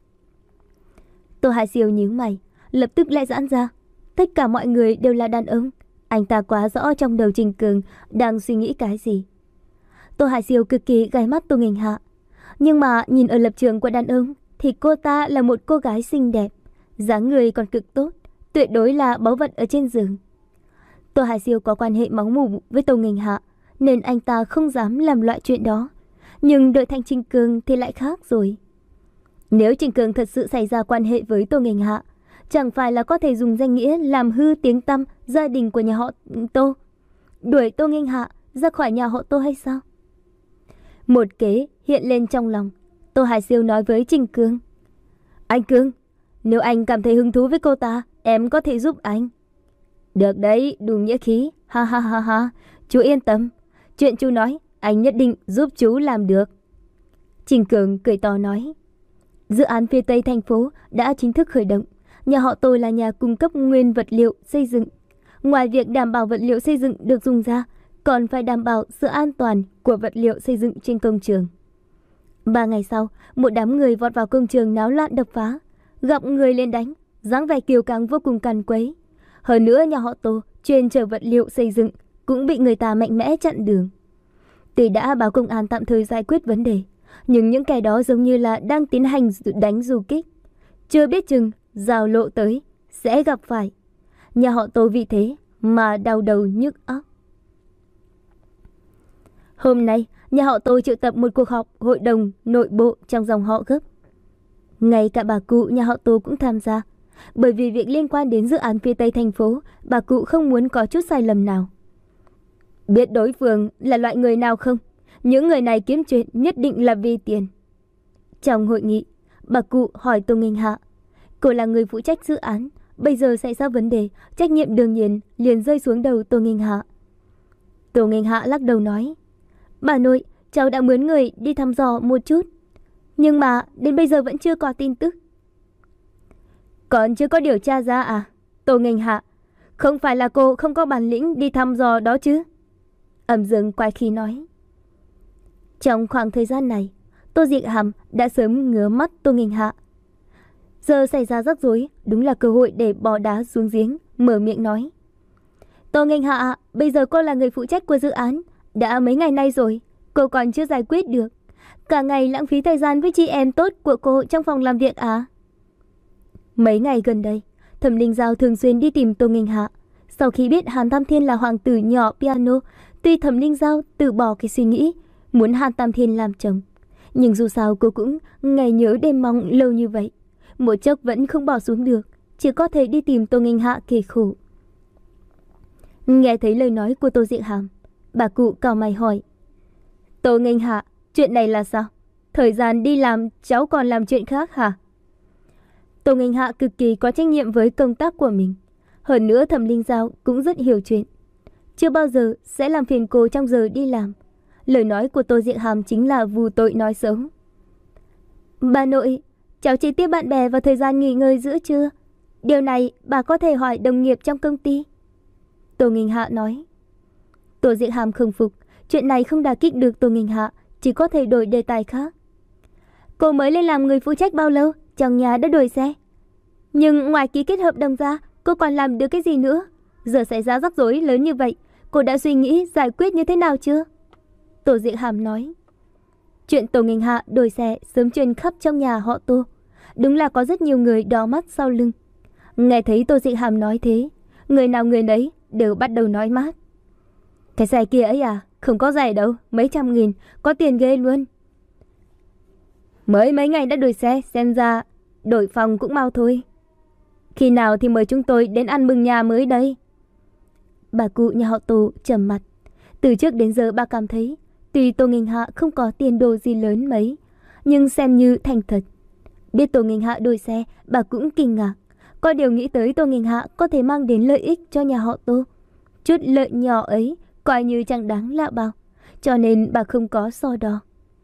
Speaker 1: Tô Hải Siêu nhíu mày, lập tức lại giãn ra. Tất cả mọi người đều là đàn ông, anh ta quá rõ trong đầu Trình Cường đang suy nghĩ cái gì. Tô Hải Siêu cực kỳ gai mắt Tô Nghênh Hạ, nhưng mà nhìn ở lập trường của đàn ông thì cô ta là một cô gái xinh đẹp, dáng người còn cực tốt, tuyệt đối là báu vật ở trên giường. Tô Hải Siêu có quan hệ máu mủ với Tô Nghênh Hạ, nên anh ta không dám làm loại chuyện đó. Nhưng đợi thành Trình Cường thì lại khác rồi. Nếu Trình Cường thật sự xảy ra quan hệ với Tô Nghênh Hạ, chẳng phải là có thể dùng danh nghĩa làm hư tiếng tăm gia đình của nhà họ Tô, đuổi Tô Nghênh Hạ ra khỏi nhà họ Tô hay sao? Một kế hiện lên trong lòng. Tô Hải Siêu nói với Trình Cường. Anh Cường, nếu anh cảm thấy hứng thú với cô ta, em có thể giúp anh. Được đấy, đủ nghĩa khí. Ha ha ha ha. Chú yên tâm. Chuyện chú nói, anh nhất định giúp chú làm được. Trình Cường cười to nói. Dự án phía Tây thành phố đã chính thức khởi động. Nhà họ Tô là nhà cung cấp nguyên vật liệu xây dựng. Ngoài việc đảm bảo vật liệu xây dựng được dùng ra, còn phải đảm bảo sự an toàn của vật liệu xây dựng trên công trường. Ba ngày sau, một đám người vọt vào công trường náo loạn đập phá, gặp người lên đánh, dáng vẻ kiêu căng vô cùng càn quấy. Hơn nữa nhà họ Tô chuyên chở vật liệu xây dựng cũng bị người ta mạnh mẽ chặn đường. Tuy đã báo công an tạm thời giải quyết vấn đề, nhưng những kẻ đó giống như là đang tiến hành đánh du kích. Chưa biết chừng giao lộ tới sẽ gặp phải. Nhà họ Tô vì thế mà đau đầu nhức óc. Hôm nay, nhà họ Tô triệu tập một cuộc họp hội đồng nội bộ trong dòng họ gấp. Ngay cả bà cụ nhà họ Tô cũng tham gia. Bởi vì việc liên quan đến dự án phía Tây thành phố, bà cụ không muốn có chút sai lầm nào. Biết đối phương là loại người nào không? Những người này kiếm chuyện nhất định là vì tiền. Trong hội nghị, bà cụ hỏi Tô Nghênh Hạ. Cô là người phụ trách dự án, bây giờ xảy ra vấn đề, trách nhiệm đương nhiên liền rơi xuống đầu Tô Nghênh Hạ. Tô Nghênh Hạ lắc đầu nói. Bà nội, cháu đã mướn người đi thăm dò một chút, nhưng mà đến bây giờ vẫn chưa có tin tức. Còn chưa có điều tra ra à? Tô Nghênh Hạ, không phải là cô không có bản lĩnh đi thăm dò đó chứ? Ẩm Dương quay khi nói. Trong khoảng thời gian này, Tô Diệc Hàm đã sớm ngứa mắt Tô Nghênh Hạ. Giờ xảy ra rắc rối, đúng là cơ hội để bỏ đá xuống giếng, mở miệng nói. Tô Nghênh Hạ, bây giờ cô là người phụ trách của dự án. Đã mấy ngày nay rồi, cô còn chưa giải quyết được. Cả ngày lãng phí thời gian với chị em tốt của cô trong phòng làm việc à? Mấy ngày gần đây, Thẩm Linh Giao thường xuyên đi tìm Tô Nghênh Hạ. Sau khi biết Hàn Tam Thiên là hoàng tử nhỏ piano, tuy Thẩm Linh Giao từ bỏ cái suy nghĩ muốn Hàn Tam Thiên làm chồng, nhưng dù sao cô cũng ngày nhớ đêm mong lâu như vậy, một chốc vẫn không bỏ xuống được, chỉ có thể đi tìm Tô Nghênh Hạ kề khổ. Nghe thấy lời nói của Tô Diệc Hàm, bà cụ cau mày hỏi. Tô Nghênh Hạ, chuyện này là sao? Thời gian đi làm cháu còn làm chuyện khác hả? Tô Nghênh Hạ cực kỳ có trách nhiệm với công tác của mình. Hơn nữa Thẩm Linh Giao cũng rất hiểu chuyện, chưa bao giờ sẽ làm phiền cô trong giờ đi làm. Lời nói của Tô Diệc Hàm chính là vù tội nói xấu. Bà nội, cháu chỉ tiếp bạn bè vào thời gian nghỉ ngơi giữa trưa. Điều này bà có thể hỏi đồng nghiệp trong công ty. Tô Nghinh Hạ nói. Tô Diệc Hàm không phục. Chuyện này không đả kích được Tô Nghinh Hạ, chỉ có thể đổi đề tài khác. Cô mới lên làm người phụ trách bao lâu? Trong nhà đã đổi xe. Nhưng ngoài ký kết hợp đồng ra, cô còn làm được cái gì nữa? Giờ xảy ra rắc rối lớn như vậy, cô đã suy nghĩ giải quyết như thế nào chưa? Tô Diệc Hàm nói. Chuyện Tô Nghinh Hạ đổi xe sớm truyền khắp trong nhà họ Tô. Đúng là có rất nhiều người đỏ mắt sau lưng. Nghe thấy Tô Diệc Hàm nói thế, người nào người nấy đều bắt đầu nói mát. Cái xe kia ấy à, không có rẻ đâu, mấy trăm nghìn, có tiền ghê luôn. Mới mấy ngày đã đổi xe, xem ra đổi phòng cũng mau thôi. Khi nào thì mời chúng tôi đến ăn mừng nhà mới đây? Bà cụ nhà họ Tô trầm mặt. Từ trước đến giờ bà cảm thấy tuy Tô Nghinh Hạ không có tiền đồ gì lớn mấy, nhưng xem như thành thật. Biết Tô Nghinh Hạ đổi xe, bà cũng kinh ngạc. Có điều nghĩ tới Tô Nghinh Hạ có thể mang đến lợi ích cho nhà họ Tô. Chút lợi nhỏ ấy coi như chẳng đáng lạ bao, cho nên bà không có so đo.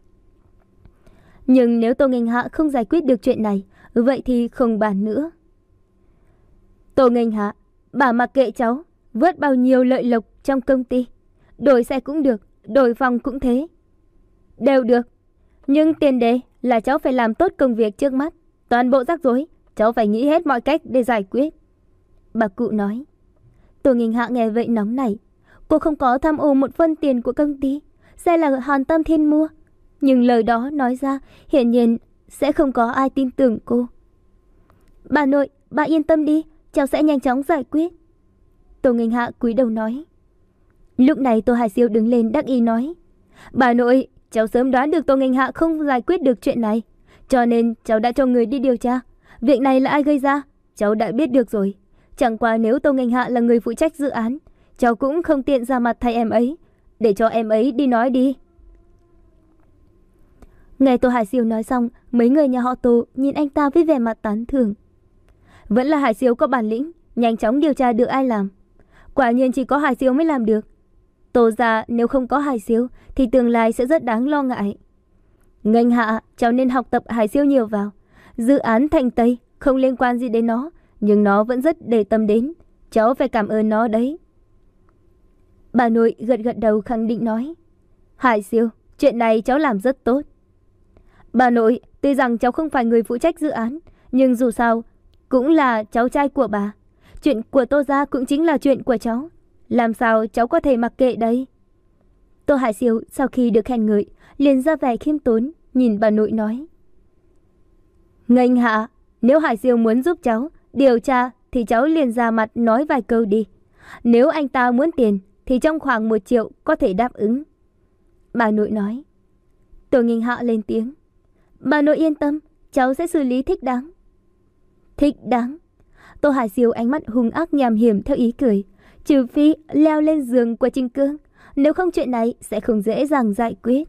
Speaker 1: Nhưng nếu Tô Nghinh Hạ không giải quyết được chuyện này, vậy thì không bàn nữa. Tô Nghinh Hạ, bà mặc kệ cháu, vớt bao nhiêu lợi lộc trong công ty. Đổi xe cũng được, đổi phòng cũng thế. Đều được. Nhưng tiền đề là cháu phải làm tốt công việc trước mắt. Toàn bộ rắc rối, cháu phải nghĩ hết mọi cách để giải quyết. Bà cụ nói. Tô Nghinh Hạ nghe vậy nóng nảy. Cô không có tham ô một phân tiền của công ty. Xe là Hàn Tam Thiên mua. Nhưng lời đó nói ra hiển nhiên sẽ không có ai tin tưởng cô. Bà nội, bà yên tâm đi, cháu sẽ nhanh chóng giải quyết. Tô Nghinh Hạ cúi đầu nói. Lúc này Tô Hải Siêu đứng lên đắc ý nói. Bà nội, cháu sớm đoán được Tô Nghinh Hạ không giải quyết được chuyện này, cho nên cháu đã cho người đi điều tra. Việc này là ai gây ra, cháu đã biết được rồi. Chẳng qua nếu Tô Nghinh Hạ là người phụ trách dự án, cháu cũng không tiện ra mặt thay em ấy. Để cho em ấy đi nói đi. Nghe Tô Hải Siêu nói xong, mấy người nhà họ Tô nhìn anh ta với vẻ mặt tán thưởng. Vẫn là Hải Siêu có bản lĩnh, nhanh chóng điều tra được ai làm. Quả nhiên chỉ có Hải Siêu mới làm được. Tô gia nếu không có Hải Siêu thì tương lai sẽ rất đáng lo ngại. Nghênh Hạ, cháu nên học tập Hải Siêu nhiều vào. Dự án Thành Tây không liên quan gì đến nó, nhưng nó vẫn rất để tâm đến. Cháu phải cảm ơn nó đấy. Bà nội gật gật đầu khẳng định nói. Hải Siêu, chuyện này cháu làm rất tốt. Bà nội, tuy rằng cháu không phải người phụ trách dự án, nhưng dù sao cũng là cháu trai của bà. Chuyện của Tô gia cũng chính là chuyện của cháu. Làm sao cháu có thể mặc kệ đây? Tô Hải Siêu sau khi được khen ngợi liền ra vẻ khiêm tốn, nhìn bà nội nói. Nghênh Hạ, nếu Hải Siêu muốn giúp cháu điều tra thì cháu liền ra mặt nói vài câu đi. Nếu anh ta muốn tiền thì trong khoảng một triệu có thể đáp ứng. Bà nội nói. Tô Nghinh Hạ lên tiếng. Bà nội yên tâm, cháu sẽ xử lý thích đáng. Thích đáng? Tô Hải Siêu ánh mắt hung ác nham hiểm theo ý cười. Trừ phi leo lên giường của Trinh Cương, nếu không chuyện này sẽ không dễ dàng giải quyết.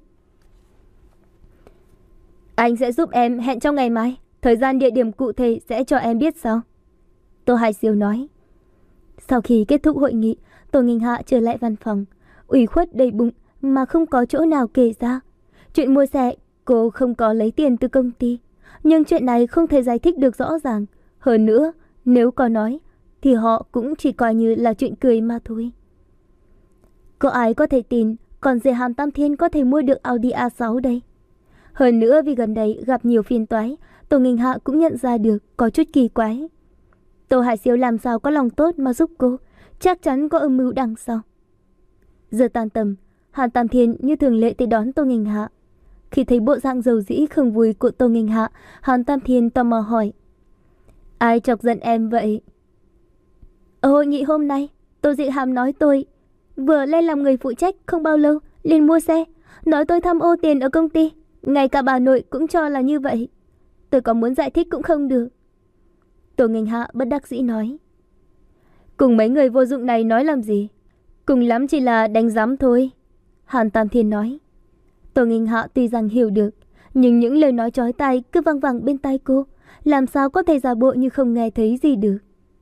Speaker 1: Anh sẽ giúp em hẹn trong ngày mai. Thời gian địa điểm cụ thể sẽ cho em biết sau. Tô Hải Siêu nói. Sau khi kết thúc hội nghị, Tô Nghinh Hạ trở lại văn phòng, ủy khuất đầy bụng mà không có chỗ nào kể ra. Chuyện mua xe, cô không có lấy tiền từ công ty, nhưng chuyện này không thể giải thích được rõ ràng. Hơn nữa, nếu có nói thì họ cũng chỉ coi như là chuyện cười mà thôi. Có ai có thể tin còn dễ Hàn Tam Thiên có thể mua được Audi a sáu đây? Hơn nữa vì gần đây gặp nhiều phiền toái, Tô Nghinh Hạ cũng nhận ra được có chút kỳ quái. Tô Hải Siêu làm sao có lòng tốt mà giúp cô, chắc chắn có âm mưu đằng sau. Giờ tan tầm, Hàn Tam Thiên như thường lệ tới đón Tô Nghinh Hạ. Khi thấy bộ dạng dầu dĩ không vui của Tô Nghinh Hạ, Hàn Tam Thiên tò mò hỏi. Ai chọc giận em vậy? Ở hội nghị hôm nay, Tô Diệc Hàm nói tôi vừa lên làm người phụ trách không bao lâu liền mua xe, nói tôi tham ô tiền ở công ty. Ngay cả bà nội cũng cho là như vậy. Tôi có muốn giải thích cũng không được. Tô Nghinh Hạ bất đắc dĩ nói. Cùng mấy người vô dụng này nói làm gì? Cùng lắm chỉ là đánh giám thôi. Hàn Tam Thiên nói. Tô Nghinh Hạ tuy rằng hiểu được, nhưng những lời nói chói tai cứ văng vẳng bên tai cô, làm sao có thể giả bộ như không nghe thấy gì được.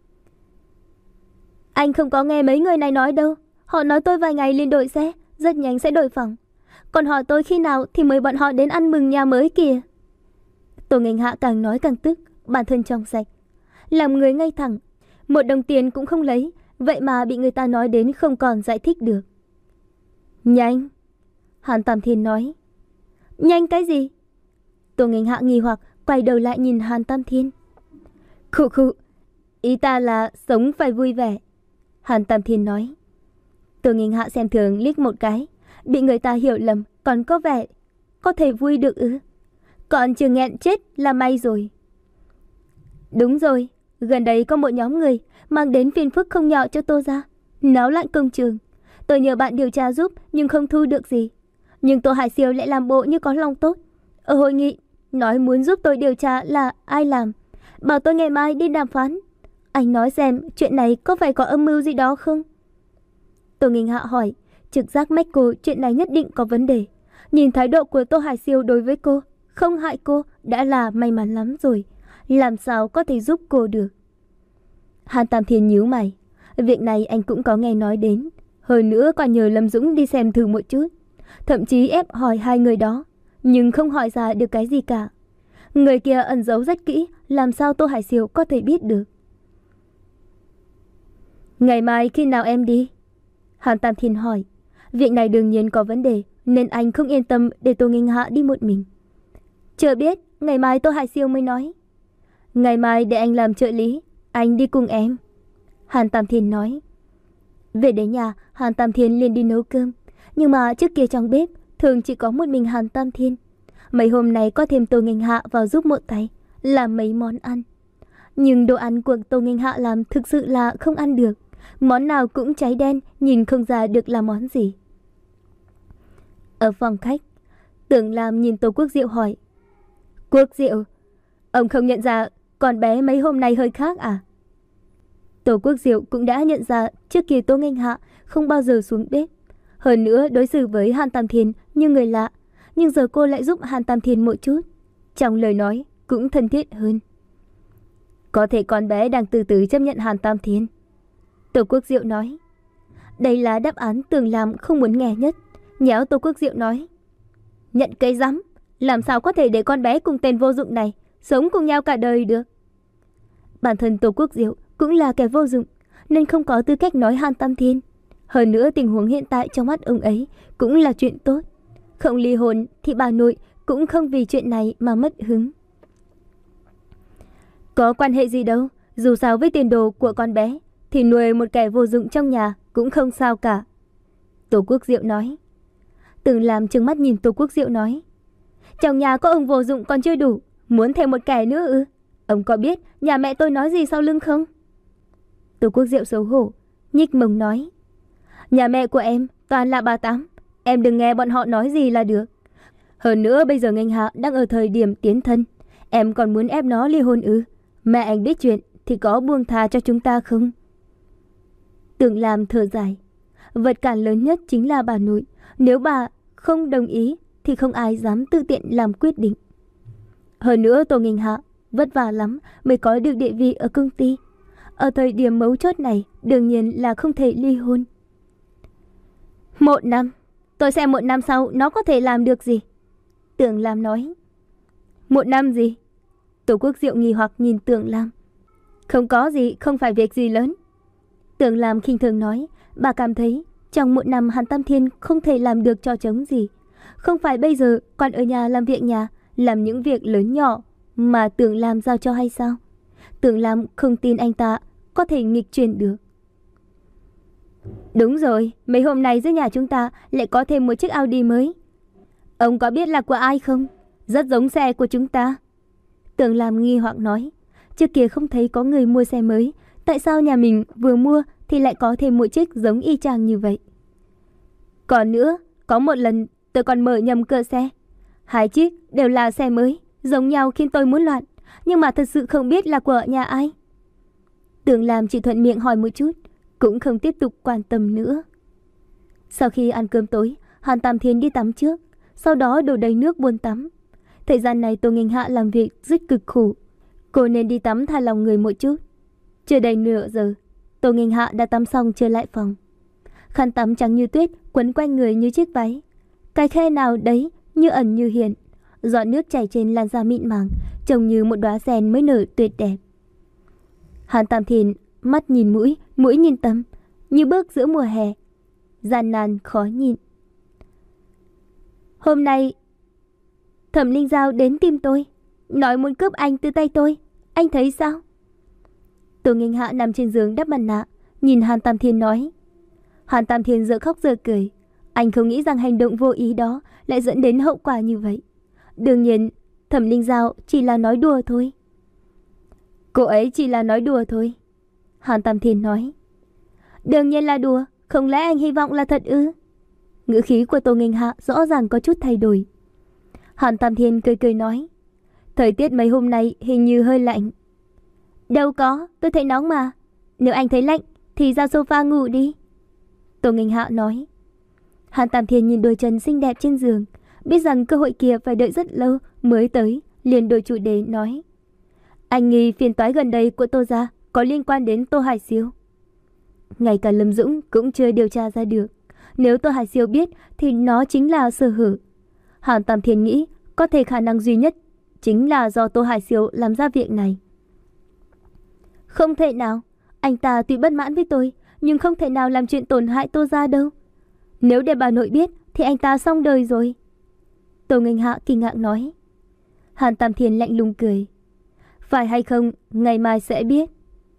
Speaker 1: Anh không có nghe mấy người này nói đâu. Họ nói tôi vài ngày liền đổi xe, rất nhanh sẽ đổi phòng. Còn hỏi tôi khi nào thì mời bọn họ đến ăn mừng nhà mới kìa. Tô Nghinh Hạ càng nói càng tức, bản thân trong sạch. làm người ngay thẳng. Một đồng tiền cũng không lấy, vậy mà bị người ta nói đến không còn giải thích được. Nhanh, Hàn Tam Thiên nói. Nhanh cái gì? Tô Nghênh Hạ nghi hoặc quay đầu lại nhìn Hàn Tam Thiên. Khụ khụ, ý ta là sống phải vui vẻ, Hàn Tam Thiên nói. Tô Nghênh Hạ xem thường liếc một cái, bị người ta hiểu lầm còn có vẻ có thể vui được ư? Còn chưa nghẹn chết là may rồi. Đúng rồi, gần đây có một nhóm người mang đến phiền phức không nhỏ cho Tô gia, náo loạn công trường. Tôi nhờ bạn điều tra giúp nhưng không thu được gì. Nhưng Tô Hải Siêu lại làm bộ như có lòng tốt. Ở hội nghị nói muốn giúp tôi điều tra là ai làm, bảo tôi ngày mai đi đàm phán. Anh nói xem chuyện này có phải có âm mưu gì đó không? Tô Nghênh Hạ hỏi, trực giác mách cô chuyện này nhất định có vấn đề. Nhìn thái độ của Tô Hải Siêu đối với cô, không hại cô đã là may mắn lắm rồi. Làm sao có thể giúp cô được? Hàn Tam Thiên nhíu mày. Việc này anh cũng có nghe nói đến. Hơn nữa còn nhờ Lâm Dũng đi xem thử một chút. Thậm chí ép hỏi hai người đó, nhưng không hỏi ra được cái gì cả. Người kia ẩn giấu rất kỹ, làm sao Tô Hải Siêu có thể biết được? Ngày mai khi nào em đi? Hàn Tam Thiên hỏi. Việc này đương nhiên có vấn đề, nên anh không yên tâm để Tô Nghênh Hạ đi một mình. Chưa biết, ngày mai Tô Hải Siêu mới nói. Ngày mai để anh làm trợ lý, anh đi cùng em, Hàn Tam Thiên nói. Về đến nhà, Hàn Tam Thiên liền đi nấu cơm. Nhưng mà trước kia trong bếp thường chỉ có một mình Hàn Tam Thiên. Mấy hôm nay có thêm Tô Nghênh Hạ vào giúp một tay, làm mấy món ăn. Nhưng đồ ăn của Tô Nghênh Hạ làm thực sự là không ăn được. Món nào cũng cháy đen, nhìn không ra được là món gì. Ở phòng khách, Tưởng Lam nhìn Tô Quốc Diệu hỏi. Quốc Diệu, ông không nhận ra con bé mấy hôm nay hơi khác à? Tô Quốc Diệu cũng đã nhận ra trước kia Tô Nghênh Hạ không bao giờ xuống bếp. Hơn nữa đối xử với Hàn Tam Thiên như người lạ. Nhưng giờ cô lại giúp Hàn Tam Thiên một chút. Trong lời nói cũng thân thiết hơn. Có thể con bé đang từ từ chấp nhận Hàn Tam Thiên, Tô Quốc Diệu nói. Đây là đáp án Tưởng Lam không muốn nghe nhất. Nhéo Tô Quốc Diệu nói. Nhận cái rắm, làm sao có thể để con bé cùng tên vô dụng này sống cùng nhau cả đời được? Bản thân Tô Quốc Diệu cũng là kẻ vô dụng, nên không có tư cách nói Hàn Tam Thiên. Hơn nữa tình huống hiện tại trong mắt ông ấy cũng là chuyện tốt. Không ly hôn thì bà nội cũng không vì chuyện này mà mất hứng. Có quan hệ gì đâu, dù sao với tiền đồ của con bé thì nuôi một kẻ vô dụng trong nhà cũng không sao cả, Tô Quốc Diệu nói. Tưởng Lam trừng mắt nhìn Tô Quốc Diệu nói. Trong nhà có ông vô dụng còn chưa đủ, muốn thêm một kẻ nữa ư? Ông có biết nhà mẹ tôi nói gì sau lưng không? Tô Quốc Diệu xấu hổ, nhích mông nói. Nhà mẹ của em toàn là bà Tám, em đừng nghe bọn họ nói gì là được. Hơn nữa bây giờ Nghênh Hạ đang ở thời điểm tiến thân, em còn muốn ép nó ly hôn ư? Mẹ anh biết chuyện thì có buông tha cho chúng ta không? Tưởng Lam thở dài. Vật cản lớn nhất chính là bà nội. Nếu bà không đồng ý thì không ai dám tự tiện làm quyết định. Hơn nữa Tô Nghênh Hạ vất vả lắm mới có được địa vị ở công ty. Ở thời điểm mấu chốt này đương nhiên là không thể ly hôn. Một năm, tôi xem một năm sau nó có thể làm được gì, Tưởng Lam nói. Một năm gì? Tô Quốc Diệu nghi hoặc nhìn Tưởng Lam. Không có gì, không phải việc gì lớn, Tưởng Lam khinh thường nói. Bà cảm thấy trong một năm Hàn Tam Thiên không thể làm được trò trống gì. Không phải bây giờ còn ở nhà làm việc nhà, làm những việc lớn nhỏ mà Tưởng Lam giao cho hay sao? Tưởng Lam không tin anh ta có thể nghịch chuyển được. Đúng rồi, mấy hôm nay giữa nhà chúng ta lại có thêm một chiếc Audi mới. Ông có biết là của ai không? Rất giống xe của chúng ta, Tưởng Lam nghi hoặc nói. Trước kia không thấy có người mua xe mới, tại sao nhà mình vừa mua thì lại có thêm một chiếc giống y chang như vậy? Còn nữa, có một lần tôi còn mở nhầm cửa xe. Hai chiếc đều là xe mới, giống nhau khiến tôi muốn loạn, nhưng mà thật sự không biết là của nhà ai. Tưởng Lam chỉ thuận miệng hỏi một chút, cũng không tiếp tục quan tâm nữa. Sau khi ăn cơm tối, Hàn Tam Thiên đi tắm trước, sau đó đổ đầy nước buồn tắm. Thời gian này Tô Nghênh Hạ làm việc rất cực khổ, cô nên đi tắm thả lòng người một chút. Chưa đầy nửa giờ, Tô Nghênh Hạ đã tắm xong trở lại phòng. Khăn tắm trắng như tuyết quấn quanh người như chiếc váy, cái khe nào đấy như ẩn như hiện, giọt nước chảy trên làn da mịn màng, trông như một đóa sen mới nở tuyệt đẹp. Hàn Tam Thiên mắt nhìn mũi, mũi nhìn tâm, như bước giữa mùa hè, gian nan khó nhịn. Hôm nay Thẩm Linh Giao đến tìm tôi, nói muốn cướp anh từ tay tôi, anh thấy sao? Tô Nghênh Hạ nằm trên giường đắp mặt nạ, nhìn Hàn Tam Thiên nói. Hàn Tam Thiên giờ khóc giờ cười, anh không nghĩ rằng hành động vô ý đó lại dẫn đến hậu quả như vậy. Đương nhiên, Thẩm Linh Giao chỉ là nói đùa thôi. Cô ấy chỉ là nói đùa thôi, Hàn Tam Thiên nói. Đương nhiên là đùa, không lẽ anh hy vọng là thật ư? Ngữ khí của Tô Nghênh Hạ rõ ràng có chút thay đổi. Hàn Tam Thiên cười cười nói. Thời tiết mấy hôm nay hình như hơi lạnh. Đâu có, tôi thấy nóng mà. Nếu anh thấy lạnh thì ra sofa ngủ đi, Tô Nghênh Hạ nói. Hàn Tam Thiên nhìn đôi chân xinh đẹp trên giường, biết rằng cơ hội kia phải đợi rất lâu mới tới, liền đổi chủ đề nói. Anh nghi phiền toái gần đây của Tô gia có liên quan đến Tô Hải Siêu. Ngay cả Lâm Dũng cũng chưa điều tra ra được. Nếu Tô Hải Siêu biết thì nó chính là sơ hở. Hàn Tam Thiên nghĩ có thể khả năng duy nhất chính là do Tô Hải Siêu làm ra việc này. Không thể nào, anh ta tuy bất mãn với tôi nhưng không thể nào làm chuyện tổn hại Tô gia đâu. Nếu để bà nội biết thì anh ta xong đời rồi, Tô Nghênh Hạ kinh ngạc nói. Hàn Tam Thiên lạnh lùng cười. Phải hay không, ngày mai sẽ biết.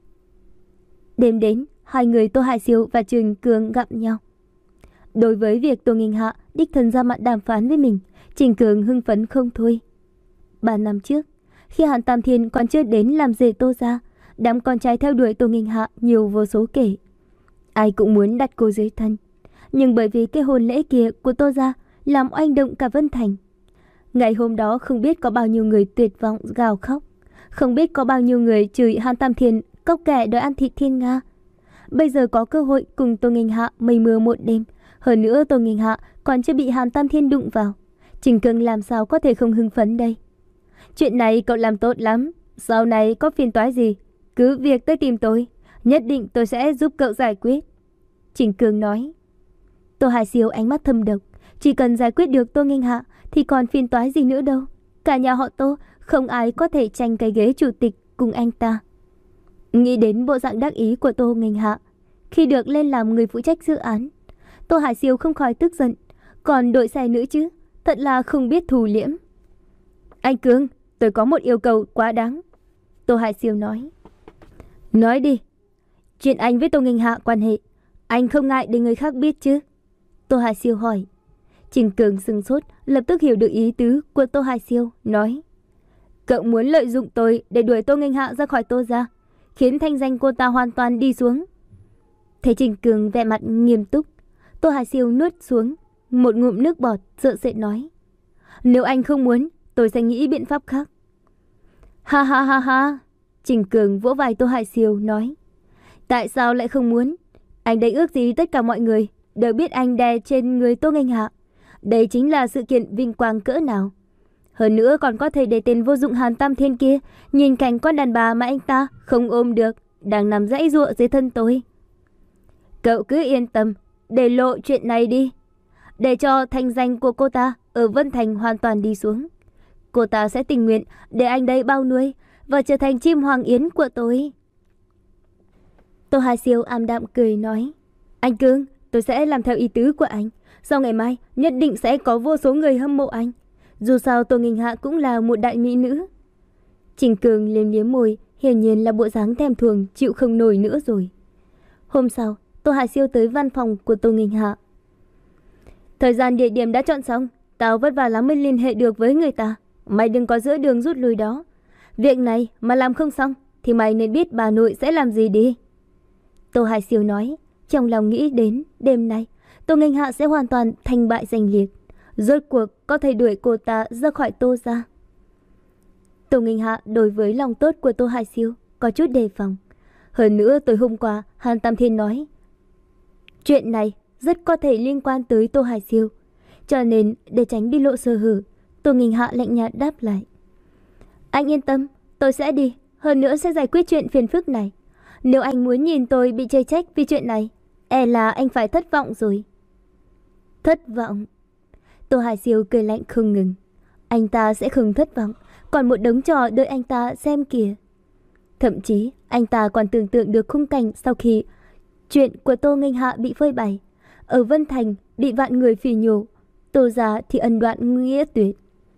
Speaker 1: Đêm đến, hai người Tô Hải Siêu và Trừng Cường gặp nhau. Đối với việc Tô Nghênh Hạ đích thân ra mặt đàm phán với mình, Trình Cường hưng phấn không thôi. Ba năm trước, khi Hàn Tam Thiên còn chưa đến làm rể Tô gia, đám con trai theo đuổi Tô Nghênh Hạ nhiều vô số kể. Ai cũng muốn đặt cô dưới thân, nhưng bởi vì cái hôn lễ kia của Tô gia làm oanh động cả Vân Thành. Ngày hôm đó không biết có bao nhiêu người tuyệt vọng gào khóc, không biết có bao nhiêu người chửi Hàn Tam Thiên cóc ghẻ đòi ăn thịt thiên nga. Bây giờ có cơ hội cùng Tô Nghênh Hạ mây mưa một đêm, hơn nữa Tô Nghênh Hạ còn chưa bị Hàn Tam Thiên đụng vào, Trình Cường làm sao có thể không hưng phấn đây? Chuyện này cậu làm tốt lắm, sau này có phiền toái gì cứ việc tới tìm tôi, nhất định tôi sẽ giúp cậu giải quyết, Trình Cường nói. Tô Hải Siêu ánh mắt thâm độc, chỉ cần giải quyết được Tô Nghênh Hạ thì còn phiền toái gì nữa đâu. Cả nhà họ Tô không ai có thể tranh cái ghế chủ tịch cùng anh ta. Nghĩ đến bộ dạng đắc ý của Tô Nghênh Hạ khi được lên làm người phụ trách dự án, Tô Hải Siêu không khỏi tức giận. Còn đội xe nữ chứ, thật là không biết thù liễm. Anh Cường, tôi có một yêu cầu quá đáng, Tô Hải Siêu nói. Nói đi. Chuyện anh với Tô Nghênh Hạ quan hệ, anh không ngại để người khác biết chứ, Tô Hải Siêu hỏi. Trình Cường sừng sốt, lập tức hiểu được ý tứ của Tô Hải Siêu, nói. Cậu muốn lợi dụng tôi để đuổi Tô Nghênh Hạ ra khỏi Tô gia, khiến thanh danh cô ta hoàn toàn đi xuống. Thấy Trình Cường vẻ mặt nghiêm túc, Tô Hải Siêu nuốt xuống một ngụm nước bọt, sợ sệt nói. Nếu anh không muốn, tôi sẽ nghĩ biện pháp khác. Ha ha ha ha, Trình Cường vỗ vai Tô Hải Siêu nói. Tại sao lại không muốn? Anh đây ước gì tất cả mọi người đều biết anh đè trên người Tô Nghênh Hạ. Đây chính là sự kiện vinh quang cỡ nào. Hơn nữa còn có thể để tên vô dụng Hàn Tam Thiên kia nhìn cảnh con đàn bà mà anh ta không ôm được đang nằm dãy giụa dưới thân tôi. Cậu cứ yên tâm, để lộ chuyện này đi, để cho thanh danh của cô ta ở Vân Thành hoàn toàn đi xuống. Cô ta sẽ tình nguyện để anh đây bao nuôi và trở thành chim hoàng yến của tôi. Tô Hải Siêu ảm đạm cười nói. Anh Cương, tôi sẽ làm theo ý tứ của anh. Sau ngày mai nhất định sẽ có vô số người hâm mộ anh. Dù sao Tô Nghênh Hạ cũng là một đại mỹ nữ. Trình Cường liếm liếm môi, hiển nhiên là bộ dáng thèm thuồng chịu không nổi nữa rồi. Hôm sau, Tô Hải Siêu tới văn phòng của Tô Nghênh Hạ. Thời gian địa điểm đã chọn xong, tao vất vả lắm mới liên hệ được với người ta. Mày đừng có giữa đường rút lui đó. Việc này mà làm không xong thì mày nên biết bà nội sẽ làm gì đi, Tô Hải Siêu nói, trong lòng nghĩ đến đêm nay Tô Nghênh Hạ sẽ hoàn toàn thành bại danh liệt. Rốt cuộc có thể đuổi cô ta ra khỏi Tô gia. Tô Nghênh Hạ đối với lòng tốt của Tô Hải Siêu có chút đề phòng. Hơn nữa tối hôm qua Hàn Tam Thiên nói chuyện này rất có thể liên quan tới Tô Hải Siêu, cho nên để tránh bị lộ sơ hở, Tô Nghênh Hạ lạnh nhạt đáp lại. Anh yên tâm, tôi sẽ đi, hơn nữa sẽ giải quyết chuyện phiền phức này. Nếu anh muốn nhìn tôi bị chê trách vì chuyện này, e là anh phải thất vọng rồi. Thất vọng? Tô Hải Siêu cười lạnh không ngừng. Anh ta sẽ không thất vọng, còn một đống trò đợi anh ta xem kìa. Thậm chí anh ta còn tưởng tượng được khung cảnh sau khi chuyện của Tô Nghênh Hạ bị phơi bày. Ở Vân Thành bị vạn người phỉ nhổ, Tô gia thì ân đoạn nghĩa tuyệt.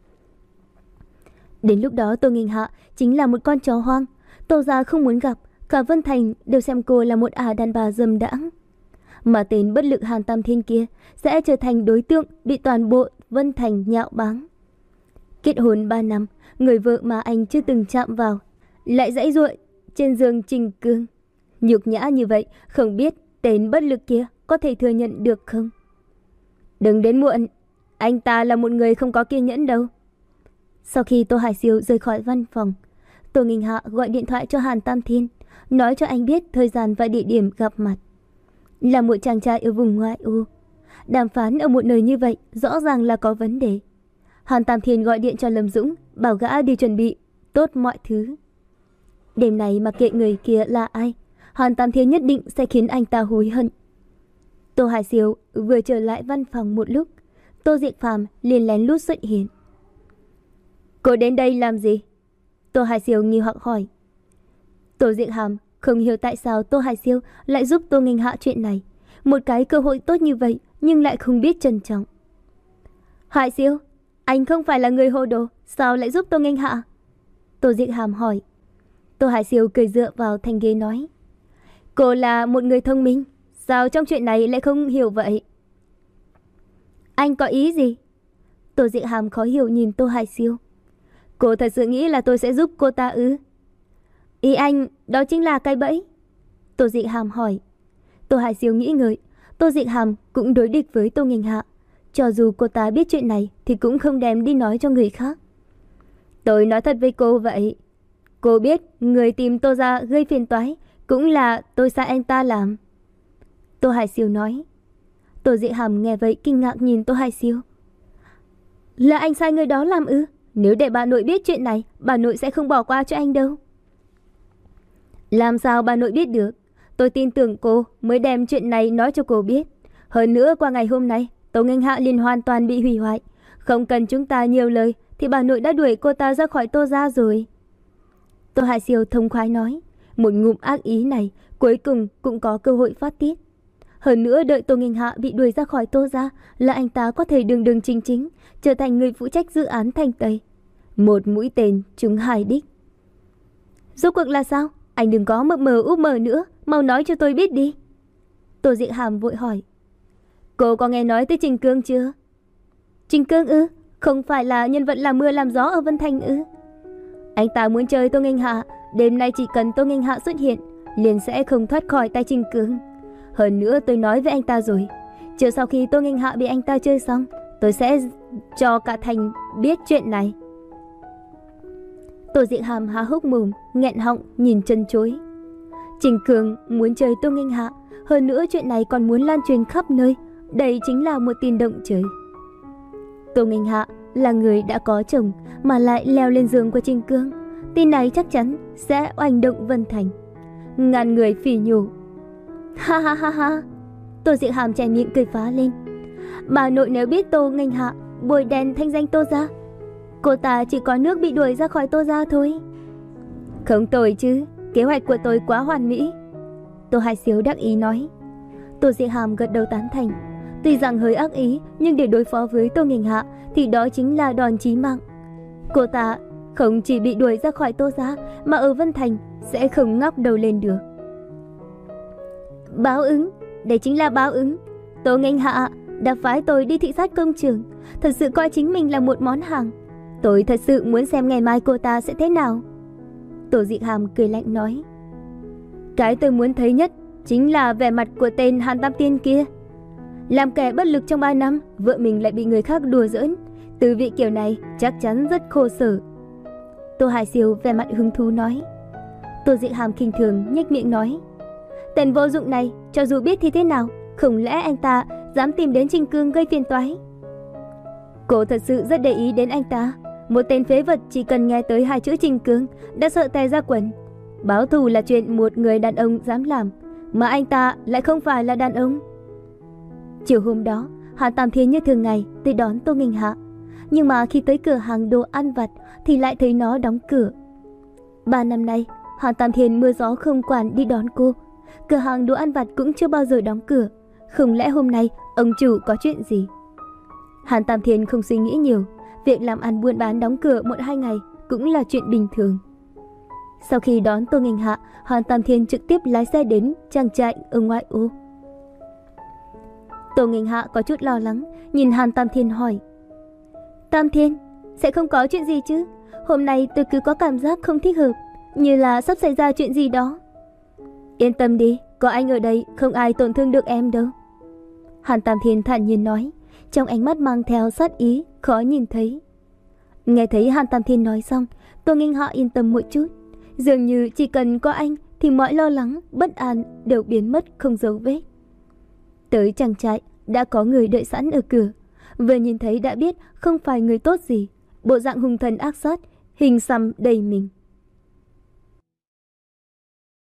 Speaker 1: Đến lúc đó Tô Nghênh Hạ chính là một con chó hoang. Tô gia không muốn gặp, cả Vân Thành đều xem cô là một ả đàn bà dâm đãng. Mà tên bất lực Hàn Tam Thiên kia sẽ trở thành đối tượng bị toàn bộ Vân Thành nhạo báng. Kết hôn ba năm, người vợ mà anh chưa từng chạm vào lại giãy giụa trên giường Trình Cương. Nhục nhã như vậy, không biết tên bất lực kia có thể thừa nhận được không? Đừng đến muộn, anh ta là một người không có kiên nhẫn đâu. Sau khi Tô Hải Siêu rời khỏi văn phòng, Tô Nghênh Hạ gọi điện thoại cho Hàn Tam Thiên, nói cho anh biết thời gian và địa điểm gặp mặt. Là một chàng trai ở vùng ngoại ô, đàm phán ở một nơi như vậy rõ ràng là có vấn đề. Hàn Tam Thiên gọi điện cho Lâm Dũng, bảo gã đi chuẩn bị tốt mọi thứ. Đêm này mặc kệ người kia là ai, Hàn Tam Thiên nhất định sẽ khiến anh ta hối hận. Tô Hải Siêu vừa trở lại văn phòng một lúc, Tô Diệc Phàm liền lén lút xuất hiện. Cô đến đây làm gì? Tô Hải Siêu nghi hoặc hỏi. Tô Diệc Hàm không hiểu tại sao Tô Hải Siêu lại giúp Tô Nghênh Hạ chuyện này. Một cái cơ hội tốt như vậy nhưng lại không biết trân trọng. Hải Siêu, anh không phải là người hồ đồ, sao lại giúp Tô Nghênh Hạ? Tô Diệc Hàm hỏi. Tô Hải Siêu cười dựa vào thành ghế nói. Cô là một người thông minh, sao trong chuyện này lại không hiểu vậy? Anh có ý gì? Tô Diệc Hàm khó hiểu nhìn Tô Hải Siêu. Cô thật sự nghĩ là tôi sẽ giúp cô ta ư? Ý anh đó chính là cái bẫy? Tô Diệc Hàm hỏi. Tô Hải Siêu nghĩ ngợi, Tô Diệc Hàm cũng đối địch với Tô Nghênh Hạ. Cho dù cô ta biết chuyện này thì cũng không đem đi nói cho người khác. Tôi nói thật với cô vậy. Cô biết người tìm Tô gia gây phiền toái cũng là tôi sai anh ta làm. Tô Hải Siêu nói. Tô Diệc Hàm nghe vậy kinh ngạc nhìn Tô Hải Siêu. Là anh sai người đó làm ư? Nếu để bà nội biết chuyện này, bà nội sẽ không bỏ qua cho anh đâu. Làm sao bà nội biết được? Tôi tin tưởng cô mới đem chuyện này nói cho cô biết. Hơn nữa qua ngày hôm nay, Tô Nghênh Hạ liền hoàn toàn bị hủy hoại. Không cần chúng ta nhiều lời thì bà nội đã đuổi cô ta ra khỏi Tô gia rồi. Tô Hải Siêu thông khoái nói. Một ngụm ác ý này cuối cùng cũng có cơ hội phát tiết. Hơn nữa đợi Tô Nghênh Hạ bị đuổi ra khỏi Tô gia là anh ta có thể đường đường chính chính trở thành người phụ trách dự án Thanh Tây. Một mũi tên trúng hai đích. Rốt cuộc là sao? Anh đừng có mập mờ úp mờ nữa, mau nói cho tôi biết đi. Tô Diệc Hàm vội hỏi. Cô có nghe nói tới Trình Cương chưa? Trình Cương ư? Không phải là nhân vật làm mưa làm gió ở Vân Thành ư? Anh ta muốn chơi Tô Nghênh Hạ, đêm nay chỉ cần Tô Nghênh Hạ xuất hiện liền sẽ không thoát khỏi tay Trình Cương. Hơn nữa tôi nói với anh ta rồi, chờ sau khi Tô Nghênh Hạ bị anh ta chơi xong, tôi sẽ cho cả thành biết chuyện này. Tô Diệc Hàm há hốc mồm, nghẹn họng nhìn chân chối. Trình Cương muốn chơi Tô Nghênh Hạ, hơn nữa chuyện này còn muốn lan truyền khắp nơi, đây chính là một tin động trời. Tô Nghênh Hạ là người đã có chồng mà lại leo lên giường của Trình Cương, tin này chắc chắn sẽ oanh động Vân Thành, ngàn người phỉ nhổ. Ha ha ha ha. Tô Diệc Hàm chảy miệng cười phá lên. Bà nội nếu biết Tô Nghênh Hạ bôi đen thanh danh Tô gia, cô ta chỉ có nước bị đuổi ra khỏi Tô gia thôi. Không tồi chứ, kế hoạch của tôi quá hoàn mỹ. Tô Hải Siêu đắc ý nói. Tô Diệc Hàm gật đầu tán thành. Tuy rằng hơi ác ý, nhưng để đối phó với Tô Nghênh Hạ thì đó chính là đòn chí mạng. Cô ta không chỉ bị đuổi ra khỏi Tô gia, mà ở Vân Thành sẽ không ngóc đầu lên được. Báo ứng, đây chính là báo ứng. Tô Nghênh Hạ đã phái tôi đi thị sát công trường, thật sự coi chính mình là một món hàng. Tôi thật sự muốn xem ngày mai cô ta sẽ thế nào. Tô Diệc Hàm cười lạnh nói. Cái tôi muốn thấy nhất chính là vẻ mặt của tên Hàn Tam Tiên kia. Làm kẻ bất lực trong ba năm, vợ mình lại bị người khác đùa giỡn, từ vị kiểu này chắc chắn rất khổ sở. Tô Hải Siêu vẻ mặt hứng thú nói. Tô Diệc Hàm khinh thường nhếch miệng nói. Tên vô dụng này, cho dù biết thì thế nào, không lẽ anh ta dám tìm đến Trình Cương gây phiền toái? Cô thật sự rất để ý đến anh ta. Một tên phế vật chỉ cần nghe tới hai chữ Trình Cương đã sợ tè ra quần. Báo thù là chuyện một người đàn ông dám làm, mà anh ta lại không phải là đàn ông. Chiều hôm đó, Hàn Tam Thiên như thường ngày tới đón Tô Nghênh Hạ, nhưng mà khi tới cửa hàng đồ ăn vặt thì lại thấy nó đóng cửa. Ba năm nay, Hàn Tam Thiên mưa gió không quản đi đón cô. Cửa hàng đồ ăn vặt cũng chưa bao giờ đóng cửa. Không lẽ hôm nay ông chủ có chuyện gì? Hàn Tam Thiên không suy nghĩ nhiều. Việc làm ăn buôn bán đóng cửa một hai ngày cũng là chuyện bình thường. Sau khi đón Tô Nghênh Hạ, Hàn Tam Thiên trực tiếp lái xe đến trang trại ở ngoại ô. Tô Nghênh Hạ có chút lo lắng, nhìn Hàn Tam Thiên hỏi: Tam Thiên, sẽ không có chuyện gì chứ? Hôm nay tôi cứ có cảm giác không thích hợp, như là sắp xảy ra chuyện gì đó. Yên tâm đi, có anh ở đây, không ai tổn thương được em đâu. Hàn Tam Thiên thản nhiên nói, trong ánh mắt mang theo sát ý, khó nhìn thấy. Nghe thấy Hàn Tam Thiên nói xong, Tô Nghênh Hạ yên tâm một chút. Dường như chỉ cần có anh thì mọi lo lắng, bất an đều biến mất không dấu vết. Tới trang trại, đã có người đợi sẵn ở cửa. Vừa nhìn thấy đã biết không phải người tốt gì, bộ dạng hung thần ác sát, hình xăm đầy mình.